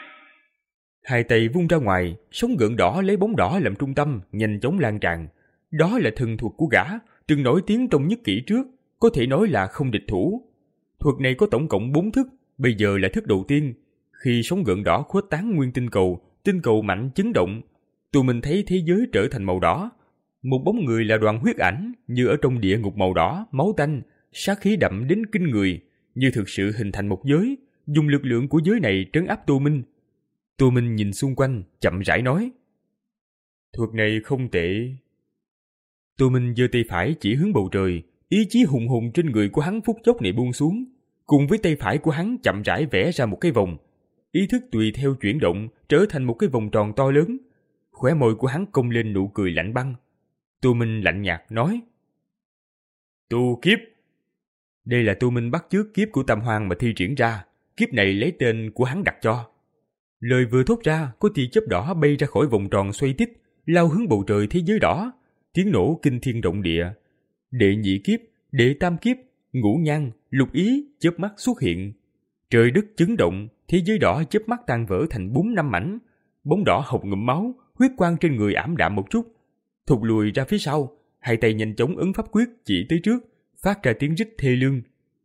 Hai tay vung ra ngoài, sóng gợn đỏ lấy bóng đỏ làm trung tâm, nhanh chóng lan tràn. Đó là thần thuật của gã, từng nổi tiếng trong nhất kỷ trước, có thể nói là không địch thủ. Thuật này có tổng cộng bốn thức, bây giờ là thức đầu tiên. Khi sóng gợn đỏ khuếch tán nguyên tinh cầu, tinh cầu mạnh chấn động. Tụi mình thấy thế giới trở thành màu đỏ. Một bóng người là Đoàn Huyết Ảnh, như ở trong địa ngục màu đỏ, máu tanh, sát khí đậm đến kinh người, như thực sự hình thành một giới, dùng lực lượng của giới này trấn áp Tô Minh. Tô Minh nhìn xung quanh, chậm rãi nói, thuật này không tệ. Tô Minh giơ tay phải chỉ hướng bầu trời, ý chí hùng hùng trên người của hắn phút chốc này buông xuống, cùng với tay phải của hắn chậm rãi vẽ ra một cái vòng. Ý thức tùy theo chuyển động trở thành một cái vòng tròn to lớn. Khóe môi của hắn cong lên nụ cười lạnh băng. Tô Minh lạnh nhạt nói, tu kiếp. Đây là Tô Minh bắt chước kiếp của Tam Hoang mà thi triển ra, kiếp này lấy tên của hắn đặt cho. Lời vừa thốt ra, có tia chớp đỏ bay ra khỏi vòng tròn xoay tít, lao hướng bầu trời thế giới đỏ, tiếng nổ kinh thiên động địa. Đệ nhị kiếp, đệ tam kiếp, ngũ nhan, lục ý chớp mắt xuất hiện. Trời đất chấn động, thế giới đỏ chớp mắt tan vỡ thành bốn năm mảnh. Bóng đỏ hộc ngụm máu, huyết quang trên người ảm đạm một chút, thụt lùi ra phía sau, hai tay nhanh chóng ấn pháp quyết chỉ tới trước, phát ra tiếng rít thê lương.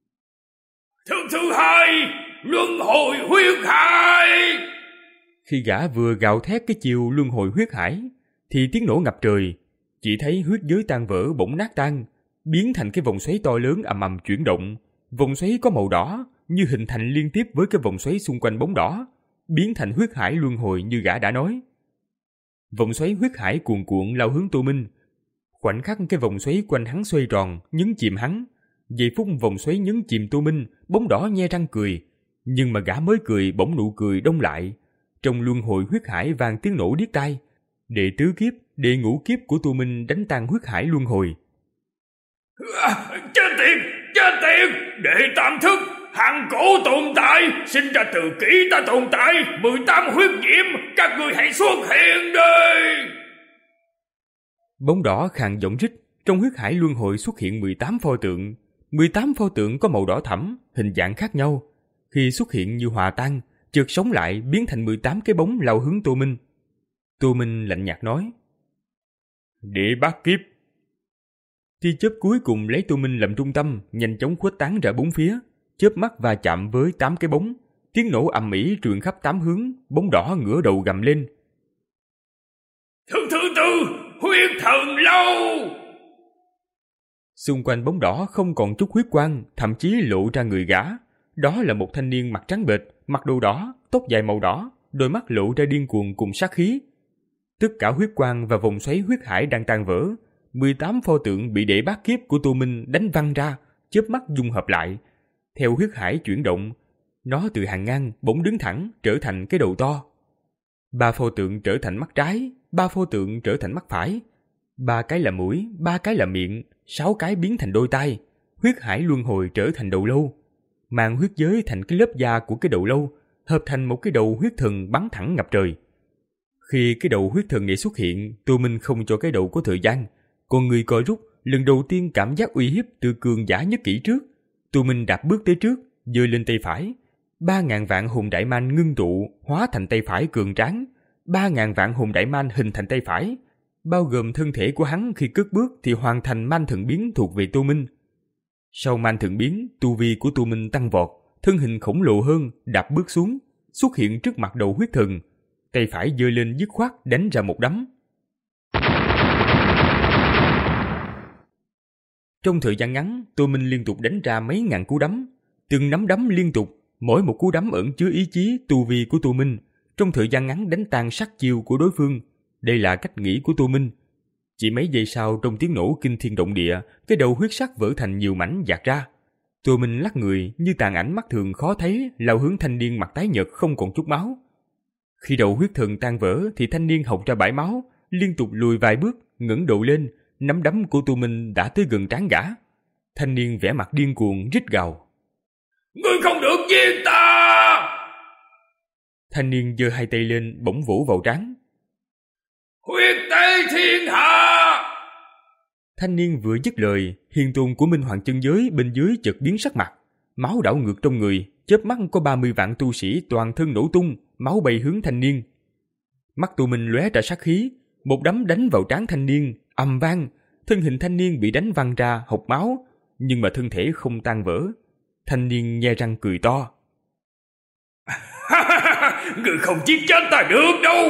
Thức thứ hai, luân hồi huyết hải. Khi gã vừa gào thét cái chiều luân hồi huyết hải, thì tiếng nổ ngập trời, chỉ thấy huyết giới tan vỡ bỗng nát tan, biến thành cái vòng xoáy to lớn ầm ầm chuyển động. Vòng xoáy có màu đỏ, như hình thành liên tiếp với cái vòng xoáy xung quanh bóng đỏ, biến thành huyết hải luân hồi như gã đã nói. Vòng xoáy huyết hải cuồn cuộn lao hướng Tô Minh. Khoảnh khắc cái vòng xoáy quanh hắn xoay tròn, nhấn chìm hắn. Giây phút vòng xoáy nhấn chìm Tô Minh, bóng đỏ nhe răng cười. Nhưng mà gã mới cười bỗng nụ cười đông lại. Trong luân hồi huyết hải vang tiếng nổ điếc tai. Đệ tứ kiếp, đệ ngũ kiếp của Tô Minh đánh tan huyết hải luân hồi. À, chết tiệt, chết tiệt, đệ tam thức, hằng cổ tồn tại, sinh ra từ kỹ ta tồn tại, mười tám huyết diễm, các ngươi hãy xuất hiện đi. Bóng đỏ khàn giọng rít, trong huyết hải luân hồi xuất hiện mười tám pho tượng. mười tám pho tượng có màu đỏ thẫm, hình dạng khác nhau. Khi xuất hiện như hòa tan, chợt sống lại biến thành mười tám cái bóng lao hướng Tô Minh. Tô Minh lạnh nhạt nói: Đệ bát kiếp. Tia chớp cuối cùng lấy Tô Minh làm trung tâm, nhanh chóng khuếch tán ra bốn phía, chớp mắt va chạm với tám cái bóng, tiếng nổ ầm ĩ truyền khắp tám hướng, bóng đỏ ngửa đầu gầm lên: Thứ thứ tư, huyết thần lâu. Xung quanh bóng đỏ không còn chút huyết quang, thậm chí lộ ra người gã. Đó là một thanh niên mặt trắng bệch, mặc đồ đỏ, tóc dài màu đỏ, đôi mắt lộ ra điên cuồng cùng sát khí. Tất cả huyết quang và vòng xoáy huyết hải đang tan vỡ. mười tám pho tượng bị đệ bát kiếp của Tô Minh đánh văng ra, chớp mắt dung hợp lại. Theo huyết hải chuyển động, nó từ hàng ngang bỗng đứng thẳng trở thành cái đầu to. Ba pho tượng trở thành mắt trái, ba pho tượng trở thành mắt phải. Ba cái là mũi, ba cái là miệng, sáu cái biến thành đôi tai. Huyết hải luân hồi trở thành đầu lâu. Màn huyết giới thành cái lớp da của cái đầu lâu, hợp thành một cái đầu huyết thần bắn thẳng ngập trời. Khi cái đầu huyết thần này xuất hiện, Tô Minh không cho cái đầu có thời gian. Con người co rút, lần đầu tiên cảm giác uy hiếp từ cường giả nhất kỷ trước. Tô Minh đạp bước tới trước, giơ lên tay phải. Ba ngàn vạn hồn đại man ngưng tụ, hóa thành tay phải cường tráng. Ba ngàn vạn hồn đại man hình thành tay phải. Bao gồm thân thể của hắn khi cất bước thì hoàn thành man thần biến thuộc về Tô Minh. Sau man thần biến, tu vi của Tô Minh tăng vọt, thân hình khổng lồ hơn, đạp bước xuống, xuất hiện trước mặt đầu huyết thần. Tay phải giơ lên dứt khoát đánh ra một đấm. Trong thời gian ngắn, Tô Minh liên tục đánh ra mấy ngàn cú đấm. Từng nắm đấm liên tục, mỗi một cú đấm ẩn chứa ý chí, tu vi của Tô Minh. Trong thời gian ngắn đánh tan sát chiêu của đối phương. Đây là cách nghĩ của Tô Minh. Chỉ mấy giây sau, trong tiếng nổ kinh thiên động địa, cái đầu huyết sắc vỡ thành nhiều mảnh dạt ra. Tô Minh lắc người như tàn ảnh mắt thường khó thấy, lao hướng thanh niên mặt tái nhợt không còn chút máu. Khi đầu huyết thần tan vỡ thì thanh niên hộc ra bãi máu, liên tục lùi vài bước, ngẩng đầu lên, nắm đấm của Tô Minh đã tới gần trán gã. Thanh niên vẻ mặt điên cuồng rít gào: Ngươi không được giết ta! Thanh niên giơ hai tay lên bỗng vỗ vào trán: Huyết tẩy thiên hạ! Thanh niên vừa dứt lời, hiền tôn của Minh Hoàng chân giới bên dưới chợt biến sắc mặt, máu đảo ngược trong người, chớp mắt có ba mươi vạn tu sĩ toàn thân nổ tung, máu bay hướng thanh niên. Mắt Tô Minh lóe ra sát khí, một đấm đánh vào trán thanh niên, ầm vang, thân hình thanh niên bị đánh văng ra hộc máu, nhưng mà thân thể không tan vỡ. Thanh niên nhe răng cười to: Ngươi không giết chết ta được đâu!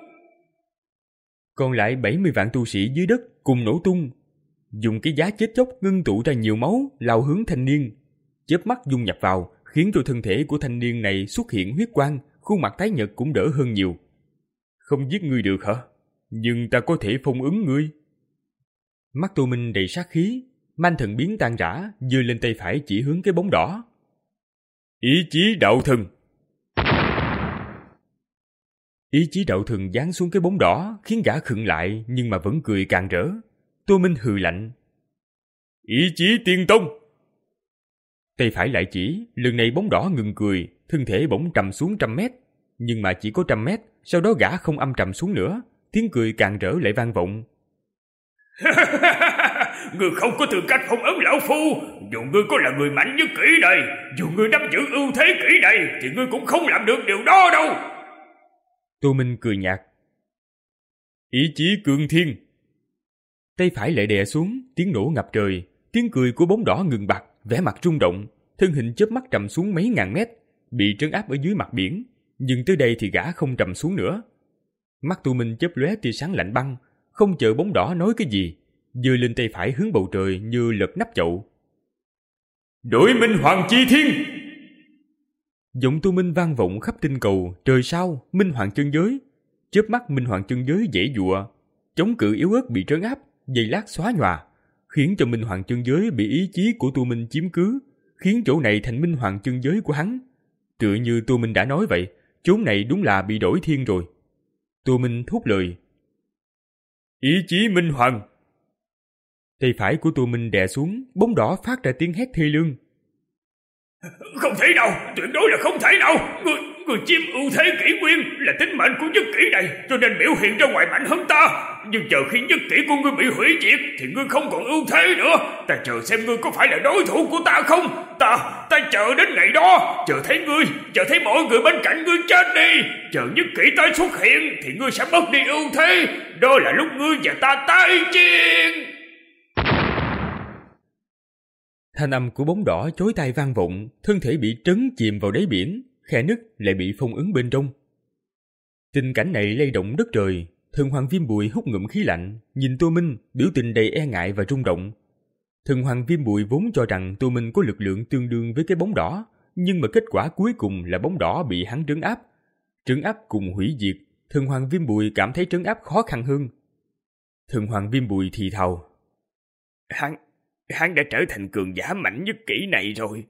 Còn lại bảy mươi vạn tu sĩ dưới đất cùng nổ tung, dùng cái giá chết chóc ngưng tụ ra nhiều máu lao hướng thanh niên, chớp mắt dung nhập vào, khiến cho thân thể của thanh niên này xuất hiện huyết quang, khuôn mặt tái nhợt cũng đỡ hơn nhiều. Không giết ngươi được hả? Nhưng ta có thể phong ấn ngươi. Mắt Tô Minh đầy sát khí, man thần biến tan rã, giơ lên tay phải chỉ hướng cái bóng đỏ. Ý chí đạo thần. Ý chí đạo thần giáng xuống cái bóng đỏ, khiến gã khựng lại nhưng mà vẫn cười càng rỡ. Tô Minh hừ lạnh: Ý chí tiên tông. Tay phải lại chỉ, lần này bóng đỏ ngừng cười, thân thể bỗng trầm xuống trăm mét. Nhưng mà chỉ có trăm mét, sau đó gã không âm trầm xuống nữa, tiếng cười càng rỡ lại vang vọng. Ngươi không có tư cách phong ấn lão phu. Dù ngươi có là người mạnh nhất kỹ này, dù ngươi nắm giữ ưu thế kỹ này, thì ngươi cũng không làm được điều đó đâu. Tô Minh cười nhạt: Ý chí cương thiên. Tay phải lại đè xuống, tiếng nổ ngập trời, tiếng cười của bóng đỏ ngừng bặt, vẻ mặt rung động, thân hình chớp mắt trầm xuống mấy ngàn mét, bị trấn áp ở dưới mặt biển. Nhưng tới đây thì gã không trầm xuống nữa. Mắt Tô Minh chớp lóe tia sáng lạnh băng, không chờ bóng đỏ nói cái gì, giơ lên tay phải hướng bầu trời như lật nắp chậu. Đổi Minh Hoàng Chi Thiên. Giọng Tô Minh vang vọng khắp tinh cầu, trời sao, minh hoàng chân giới. Chớp mắt minh hoàng chân giới giãy giụa, chống cự yếu ớt bị trấn áp, giây lát xóa nhòa, khiến cho minh hoàng chân giới bị ý chí của Tô Minh chiếm cứ, khiến chỗ này thành minh hoàng chân giới của hắn. Tựa như Tô Minh đã nói vậy, chốn này đúng là bị đổi thiên rồi. Tô Minh thốt lời. Ý chí minh hoàng. Tay phải của Tô Minh đè xuống, bóng đỏ phát ra tiếng hét thê lương. Không thể nào, tuyệt đối là không thể nào. Người, người chiếm ưu thế kỷ nguyên là tính mệnh của nhất kỷ này, cho nên biểu hiện ra ngoài mạnh hơn ta. Nhưng chờ khi nhất kỷ của ngươi bị hủy diệt thì ngươi không còn ưu thế nữa. Ta chờ xem ngươi có phải là đối thủ của ta không. Ta, ta chờ đến ngày đó. Chờ thấy ngươi, chờ thấy mọi người bên cạnh ngươi chết đi. Chờ nhất kỷ tới xuất hiện thì ngươi sẽ mất đi ưu thế. Đó là lúc ngươi và ta tái chiến. Thanh âm của bóng đỏ chói tai vang vọng, thân thể bị trấn chìm vào đáy biển, khe nứt lại bị phong ấn bên trong. Tình cảnh này lay động đất trời. Thần hoàng Viêm Bụi hút ngụm khí lạnh, nhìn Tô Minh, biểu tình đầy e ngại và rung động. Thần hoàng Viêm Bụi vốn cho rằng Tô Minh có lực lượng tương đương với cái bóng đỏ, nhưng mà kết quả cuối cùng là bóng đỏ bị hắn trấn áp. Trấn áp cùng hủy diệt, thần hoàng Viêm Bụi cảm thấy trấn áp khó khăn hơn. Thần hoàng Viêm Bụi thì thào. Hắn, hắn đã trở thành cường giả mạnh nhất kỷ này rồi.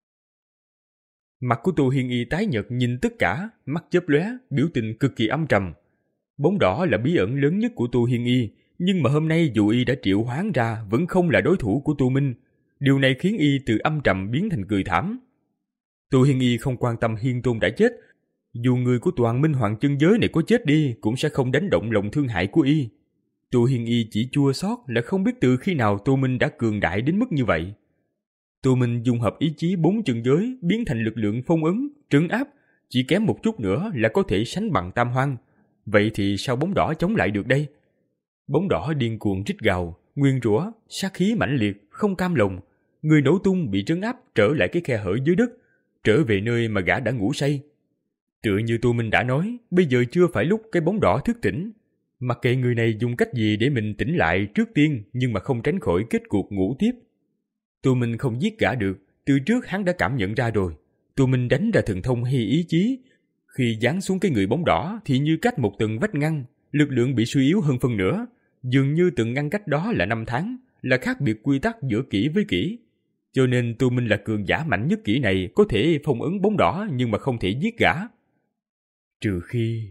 Mặt của Tô Hiên Y tái nhợt nhìn tất cả, mắt chớp lóe, biểu tình cực kỳ âm trầm. Bóng đỏ là bí ẩn lớn nhất của Tô Hiên Y, nhưng mà hôm nay dù Y đã triệu hoán ra vẫn không là đối thủ của Tô Minh. Điều này khiến Y từ âm trầm biến thành cười thảm. Tô Hiên Y không quan tâm Hiên Tôn đã chết. Dù người của toàn minh hoàng chân giới này có chết đi cũng sẽ không đánh động lòng thương hại của Y. Tô Hiên Y chỉ chua xót là không biết từ khi nào Tô Minh đã cường đại đến mức như vậy. Tô Minh dung hợp ý chí bốn chân giới biến thành lực lượng phong ấn, trấn áp, chỉ kém một chút nữa là có thể sánh bằng Tam Hoang. Vậy thì sao bóng đỏ chống lại được đây? Bóng đỏ điên cuồng rít gào, nguyên rủa, sát khí mãnh liệt, không cam lòng. Người nổ tung bị trấn áp trở lại cái khe hở dưới đất, trở về nơi mà gã đã ngủ say. Tựa như Tô Minh đã nói, bây giờ chưa phải lúc cái bóng đỏ thức tỉnh. Mặc kệ người này dùng cách gì để mình tỉnh lại trước tiên, nhưng mà không tránh khỏi kết cuộc ngủ tiếp. Tô Minh không giết gã được, từ trước hắn đã cảm nhận ra rồi. Tô Minh đánh ra thần thông hay ý chí. Khi giáng xuống cái người bóng đỏ thì như cách một tầng vách ngăn, lực lượng bị suy yếu hơn phân nửa. Dường như từng ngăn cách đó là năm tháng, là khác biệt quy tắc giữa kỷ với kỷ. Cho nên Tô Minh là cường giả mạnh nhất kỷ này có thể phong ấn bóng đỏ nhưng mà không thể giết gã. Trừ khi...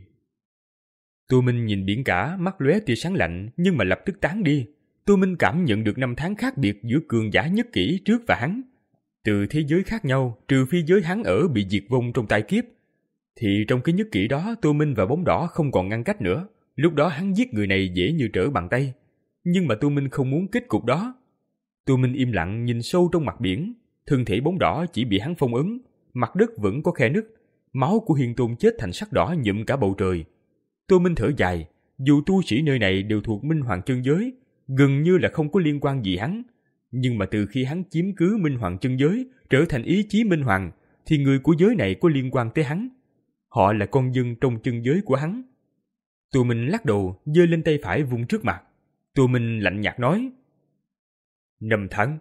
Tô Minh nhìn biển cả, mắt lóe tia sáng lạnh nhưng mà lập tức tán đi. Tô Minh cảm nhận được năm tháng khác biệt giữa cường giả nhất kỷ trước và hắn. Từ thế giới khác nhau, trừ phi giới hắn ở bị diệt vong trong tai kiếp. Thì trong cái nhất kỷ đó, Tô Minh và bóng đỏ không còn ngăn cách nữa. Lúc đó hắn giết người này dễ như trở bàn tay. Nhưng mà Tô Minh không muốn kết cục đó. Tô Minh im lặng nhìn sâu trong mặt biển. Thân thể bóng đỏ chỉ bị hắn phong ấn. Mặt đất vẫn có khe nứt. Máu của Hiên Tôn chết thành sắc đỏ nhuộm cả bầu trời. Tô Minh thở dài. Dù tu sĩ nơi này đều thuộc Minh Hoàng chân giới, gần như là không có liên quan gì hắn. Nhưng mà từ khi hắn chiếm cứ Minh Hoàng chân giới, trở thành ý chí Minh Hoàng, thì người của giới này có liên quan tới hắn. Họ là con dân trong chân giới của hắn. Tô Minh lắc đầu, giơ lên tay phải vung trước mặt. Tô Minh lạnh nhạt nói. Năm tháng.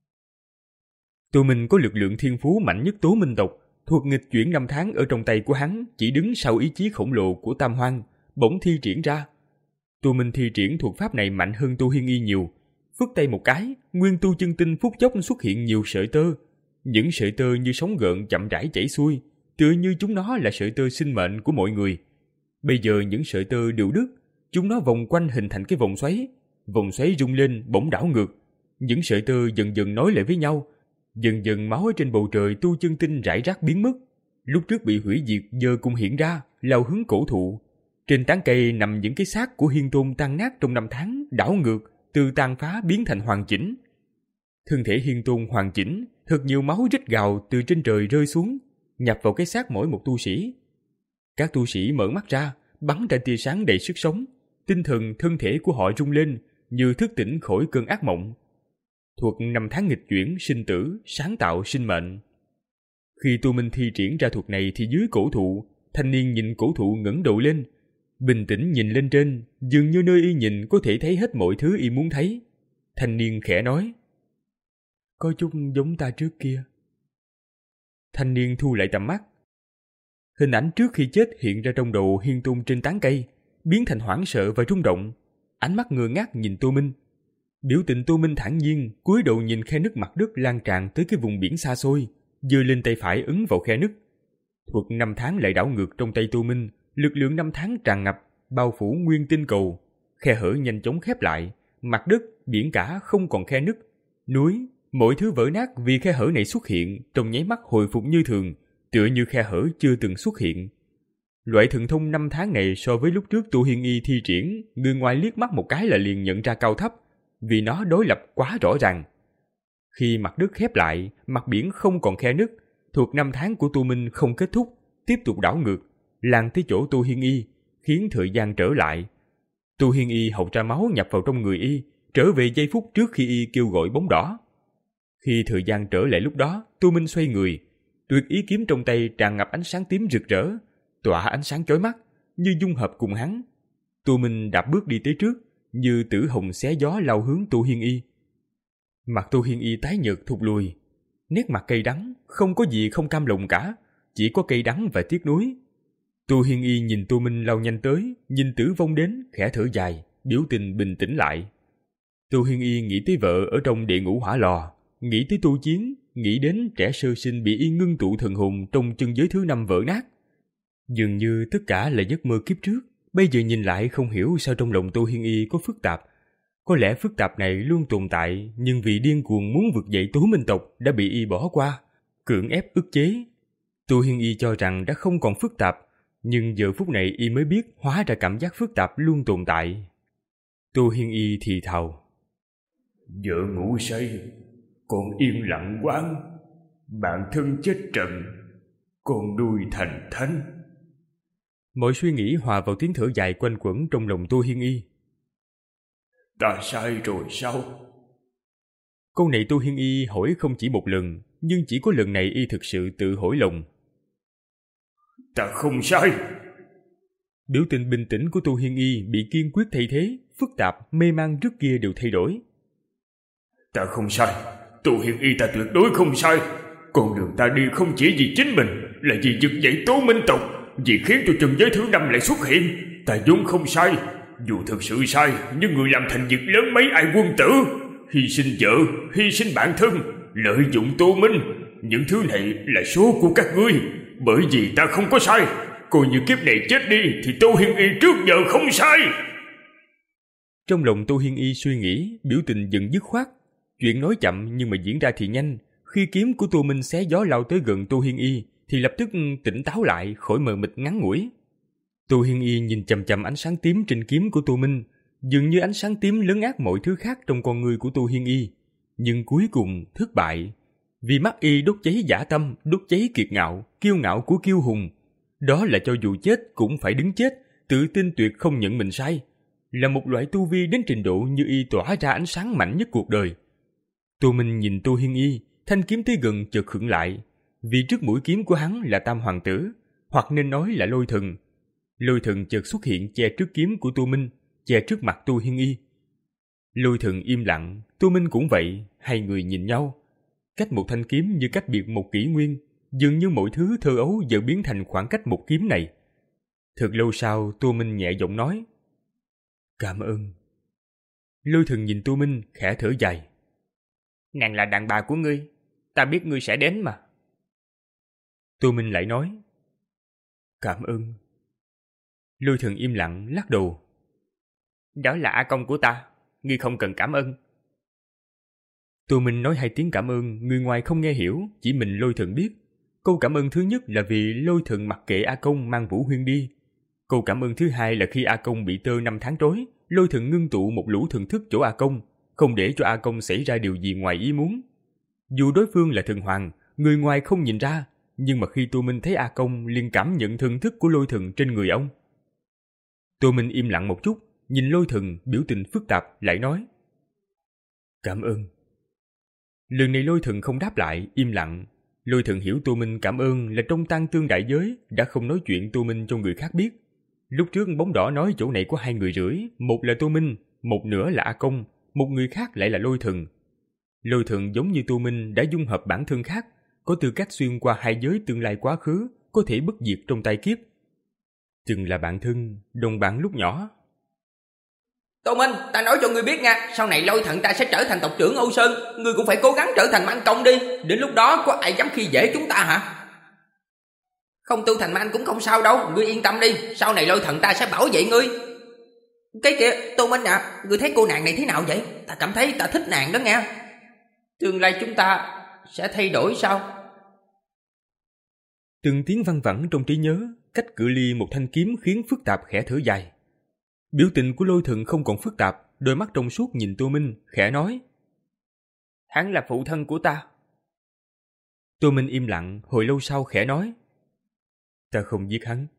Tô Minh có lực lượng thiên phú mạnh nhất tố minh tộc. Thuật nghịch chuyển năm tháng ở trong tay của hắn chỉ đứng sau ý chí khổng lồ của Tam Hoang, bỗng thi triển ra. Tô Minh thi triển thuật pháp này mạnh hơn Tô Hiên Y nhiều. Phất tay một cái, nguyên tu chân tinh phút chốc xuất hiện nhiều sợi tơ. Những sợi tơ như sóng gợn chậm rãi chảy xuôi, tựa như chúng nó là sợi tơ sinh mệnh của mọi người. Bây giờ những sợi tơ đều đứt, chúng nó vòng quanh hình thành cái vòng xoáy. Vòng xoáy rung lên bỗng đảo ngược. Những sợi tơ dần dần nối lại với nhau. Dần dần máu ở trên bầu trời tu chân tinh rải rác biến mất. Lúc trước bị hủy diệt giờ cũng hiện ra, lao hướng cổ thụ. Trên tán cây nằm những cái xác của Hiên Tôn tan nát trong năm tháng, đảo ngược, từ tàn phá biến thành hoàn chỉnh. Thân thể Hiên Tôn hoàn chỉnh, thật nhiều máu rít gào từ trên trời rơi xuống, nhập vào cái xác mỗi một tu sĩ. Các tu sĩ mở mắt ra, bắn ra tia sáng đầy sức sống. Tinh thần thân thể của họ rung lên, như thức tỉnh khỏi cơn ác mộng. Thuật năm tháng nghịch chuyển, sinh tử, sáng tạo sinh mệnh. Khi Tô Minh thi triển ra thuật này thì dưới cổ thụ, thanh niên nhìn cổ thụ ngẩng đầu lên, bình tĩnh nhìn lên trên, dường như nơi y nhìn có thể thấy hết mọi thứ y muốn thấy. Thanh niên khẽ nói. Có chút giống ta trước kia. Thanh niên thu lại tầm mắt. Hình ảnh trước khi chết hiện ra trong đầu Hiên tung trên tán cây, biến thành hoảng sợ và rung động. Ánh mắt ngơ ngác nhìn Tô Minh. Biểu tình Tô Minh thản nhiên, cúi đầu nhìn khe nứt mặt đất lan tràn tới cái vùng biển xa xôi, giơ lên tay phải ấn vào khe nứt. Thuật năm tháng lại đảo ngược trong tay Tô Minh, lực lượng năm tháng tràn ngập, bao phủ nguyên tinh cầu. Khe hở nhanh chóng khép lại, mặt đất, biển cả không còn khe nứt. Núi, mọi thứ vỡ nát vì khe hở này xuất hiện, trong nháy mắt hồi phục như thường, tựa như khe hở chưa từng xuất hiện. Loại thần thông năm tháng này so với lúc trước Tô Hiên Y thi triển, người ngoài liếc mắt một cái là liền nhận ra cao thấp, vì nó đối lập quá rõ ràng. Khi mặt đất khép lại, mặt biển không còn khe nứt, thuật năm tháng của Tô Minh không kết thúc, tiếp tục đảo ngược, lan tới chỗ Tô Hiên Y, khiến thời gian trở lại. Tô Hiên Y hộc ra máu nhập vào trong người Y, trở về giây phút trước khi Y kêu gọi bóng đỏ. Khi thời gian trở lại lúc đó, Tô Minh xoay người, tuyệt ý kiếm trong tay tràn ngập ánh sáng tím rực rỡ, tỏa ánh sáng chói mắt, như dung hợp cùng hắn. Tô Minh đạp bước đi tới trước, như tử hồng xé gió lao hướng Tô Hiên Y. Mặt Tô Hiên Y tái nhợt thụt lùi, nét mặt cay đắng, không có gì không cam lòng cả, chỉ có cay đắng và tiếc nuối. Tô Hiên Y nhìn Tô Minh lao nhanh tới, nhìn tử vong đến, khẽ thở dài, biểu tình bình tĩnh lại. Tô Hiên Y nghĩ tới vợ ở trong địa ngũ hỏa lò, nghĩ tới Tô Chiến, nghĩ đến trẻ sơ sinh bị Y ngưng tụ thần hồn trong chân giới thứ năm vỡ nát. Dường như tất cả là giấc mơ kiếp trước, bây giờ nhìn lại không hiểu sao trong lòng Tô Hiên Y có phức tạp. Có lẽ phức tạp này luôn tồn tại, nhưng vì điên cuồng muốn vực dậy Tố Minh tộc đã bị Y bỏ qua, cưỡng ép ức chế. Tô Hiên Y cho rằng đã không còn phức tạp, nhưng giờ phút này Y mới biết hóa ra cảm giác phức tạp luôn tồn tại. Tô Hiên Y thì thào: Vợ ngủ say, con yên lặng quán, bạn thân chết trận, con đuôi thành thánh. Mọi suy nghĩ hòa vào tiếng thở dài quanh quẩn trong lòng Tô Hiên Y. Ta sai rồi sao? Câu này Tô Hiên Y hỏi không chỉ một lần, nhưng chỉ có lần này Y thực sự tự hỏi lòng. Ta không sai. Biểu tình bình tĩnh của Tô Hiên Y bị kiên quyết thay thế, phức tạp, mê man trước kia đều thay đổi. Ta không sai, Tô Hiên Y ta tuyệt đối không sai. Con đường ta đi không chỉ vì chính mình, là vì vực dậy Tố Minh tộc, vì khiến cho chân giới thứ năm lại xuất hiện. Ta vốn không sai, dù thực sự sai, nhưng người làm thành việc lớn mấy ai quân tử, hy sinh vợ, hy sinh bản thân, lợi dụng Tô Minh, những thứ này là số của các ngươi. Bởi vì ta không có sai, coi như kiếp này chết đi thì Tô Hiên Y trước giờ không sai. Trong lòng Tô Hiên Y suy nghĩ, biểu tình dần dứt khoát. Chuyện nói chậm nhưng mà diễn ra thì nhanh. Khi kiếm của Tô Minh xé gió lao tới gần Tô Hiên Y thì lập tức tỉnh táo lại khỏi mờ mịt ngắn ngủi. Tô Hiên Y nhìn chằm chằm ánh sáng tím trên kiếm của Tô Minh, dường như ánh sáng tím lấn át mọi thứ khác trong con người của Tô Hiên Y, nhưng cuối cùng thất bại. Vì mắt Y đốt cháy dã tâm, đốt cháy kiệt ngạo, kiêu ngạo của kiêu hùng. Đó là cho dù chết cũng phải đứng chết, tự tin tuyệt không nhận mình sai. Là một loại tu vi đến trình độ như Y tỏa ra ánh sáng mạnh nhất cuộc đời. Tô Minh nhìn Tô Hiên Y, thanh kiếm tới gần chợt khựng lại, vì trước mũi kiếm của hắn là Tam Hoàng Tử, hoặc nên nói là Lôi Thần. Lôi Thần chợt xuất hiện che trước kiếm của Tô Minh, che trước mặt Tô Hiên Y. Lôi Thần im lặng, Tô Minh cũng vậy, hai người nhìn nhau. Cách một thanh kiếm như cách biệt một kỷ nguyên, dường như mọi thứ thơ ấu giờ biến thành khoảng cách một kiếm này. Thật lâu sau, Tô Minh nhẹ giọng nói: Cảm ơn. Lôi Thần nhìn Tô Minh, khẽ thở dài: Nàng là đàn bà của ngươi, ta biết ngươi sẽ đến mà. Tô Minh lại nói: Cảm ơn. Lôi Thần im lặng, lắc đầu: Đó là A Công của ta, ngươi không cần cảm ơn. Tô Minh nói hai tiếng cảm ơn, người ngoài không nghe hiểu, chỉ mình Lôi Thần biết. Câu cảm ơn thứ nhất là vì Lôi Thần mặc kệ A Công mang Vũ Huyên đi. Câu cảm ơn thứ hai là khi A Công bị tơ năm tháng trối, Lôi Thần ngưng tụ một lũ thần thức chỗ A Công, không để cho A Công xảy ra điều gì ngoài ý muốn. Dù đối phương là thần hoàng, người ngoài không nhìn ra, nhưng mà khi Tô Minh thấy A Công liền cảm nhận thần thức của Lôi Thần trên người ông. Tô Minh im lặng một chút, nhìn Lôi Thần biểu tình phức tạp lại nói: Cảm ơn. Lần này Lôi Thần không đáp lại, im lặng. Lôi Thần hiểu Tô Minh cảm ơn là trong tang tương đại giới đã không nói chuyện Tô Minh cho người khác biết. Lúc trước bóng đỏ nói chỗ này có hai người rưỡi, một là Tô Minh, một nửa là A Công, một người khác lại là Lôi Thần. Lôi Thần giống như Tô Minh đã dung hợp bản thân khác, có tư cách xuyên qua hai giới tương lai quá khứ, có thể bất diệt trong tay kiếp. Từng là bạn thân, đồng bạn lúc nhỏ. Tô Minh, ta nói cho ngươi biết nha, sau này Lôi Thần ta sẽ trở thành tộc trưởng Âu Sơn, ngươi cũng phải cố gắng trở thành man công đi, đến lúc đó có ai dám khi dễ chúng ta hả? Không tu thành man cũng không sao đâu, ngươi yên tâm đi, sau này Lôi Thần ta sẽ bảo vệ ngươi. Cái kìa, Tô Minh à, ngươi thấy cô nàng này thế nào vậy? Ta cảm thấy ta thích nàng đó nghe. Tương lai chúng ta sẽ thay đổi sao? Từng tiếng văng vẳng trong trí nhớ, cách cự ly một thanh kiếm khiến phức tạp khẽ thở dài. Biểu tình của Lôi Thần không còn phức tạp, đôi mắt trong suốt nhìn Tô Minh, khẽ nói: Hắn là phụ thân của ta. Tô Minh im lặng, hồi lâu sau khẽ nói: Ta không giết hắn.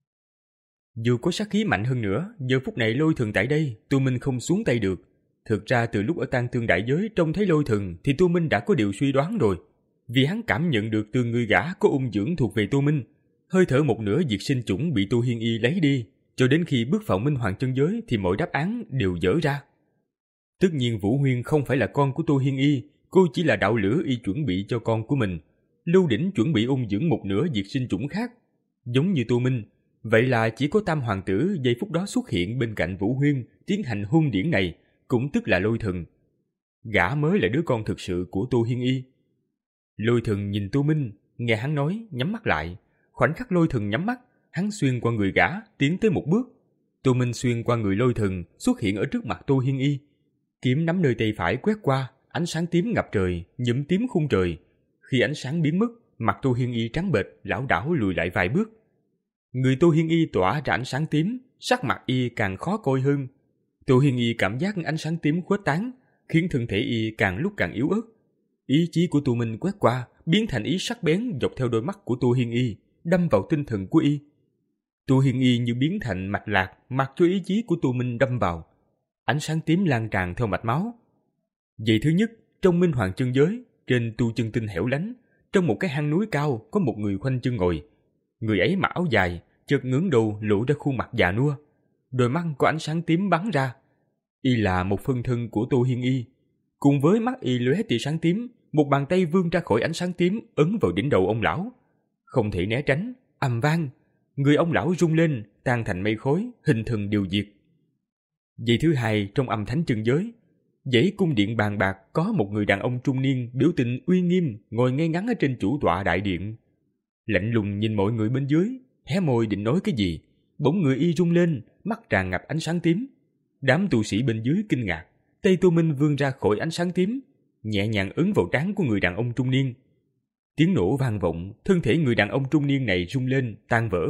Dù có sát khí mạnh hơn nữa, giờ phút này Lôi Thần tại đây, Tô Minh không xuống tay được. Thực ra từ lúc ở Tang Thương Đại Giới trông thấy Lôi Thần thì Tô Minh đã có điều suy đoán rồi. Vì hắn cảm nhận được từ người gã có ung dưỡng thuộc về Tô Minh, hơi thở một nửa diệt sinh chủng bị Tô Hiên Y lấy đi, cho đến khi bước vào Minh Hoàng chân giới thì mọi đáp án đều dở ra. Tất nhiên Vũ Huyên không phải là con của Tô Hiên Y, cô chỉ là đạo lửa y chuẩn bị cho con của mình. Lưu Đỉnh chuẩn bị ung dưỡng một nửa diệt sinh chủng khác, giống như Tô Minh. Vậy là chỉ có Tam Hoàng tử giây phút đó xuất hiện bên cạnh Vũ Huyên tiến hành hôn điển này, cũng tức là Lôi Thần. Gã mới là đứa con thực sự của Tô Hiên Y. Lôi Thần nhìn Tô Minh, nghe hắn nói, nhắm mắt lại. Khoảnh khắc Lôi Thần nhắm mắt, hắn xuyên qua người gã, tiến tới một bước. Tô Minh xuyên qua người Lôi Thần, xuất hiện ở trước mặt Tô Hiên Y. Kiếm nắm nơi tay phải quét qua, ánh sáng tím ngập trời, nhuộm tím khung trời. Khi ánh sáng biến mất, mặt Tô Hiên Y trắng bệch, lảo đảo lùi lại vài bước. Người Tô Hiên Y tỏa ra ánh sáng tím, sắc mặt y càng khó coi hơn. Tô Hiên Y cảm giác ánh sáng tím khuếch tán, khiến thân thể y càng lúc càng yếu ớt. Ý chí của Tô Minh quét qua, biến thành ý sắc bén dọc theo đôi mắt của Tô Hiên Y, đâm vào tinh thần của y. Tô Hiên Y như biến thành mạch lạc, mặc cho ý chí của Tô Minh đâm vào. Ánh sáng tím lan tràn theo mạch máu. Vậy thứ nhất, trong Minh Hoàng chân giới, trên tu chân tinh hẻo lánh, trong một cái hang núi cao có một người khoanh chân ngồi. Người ấy mặc áo dài, chợt ngẩng đầu lộ ra khuôn mặt già nua, đôi mắt có ánh sáng tím bắn ra. Y là một phân thân của Tô Hiên Y. Cùng với mắt y lóe tia sáng tím, một bàn tay vươn ra khỏi ánh sáng tím ấn vào đỉnh đầu ông lão. Không thể né tránh, ầm vang, người ông lão rung lên, tan thành mây khói, hình thần điều diệt. Vậy thứ hai, trong Âm Thánh chân giới, dãy cung điện bàn bạc có một người đàn ông trung niên biểu tình uy nghiêm ngồi ngay ngắn ở trên chủ tọa đại điện, lạnh lùng nhìn mọi người bên dưới, hé môi định nói cái gì, bỗng người y rung lên, mắt tràn ngập ánh sáng tím. Đám tu sĩ bên dưới kinh ngạc, tay Tô Minh vươn ra khỏi ánh sáng tím, nhẹ nhàng ấn vào trán của người đàn ông trung niên. Tiếng nổ vang vọng, thân thể người đàn ông trung niên này rung lên, tan vỡ.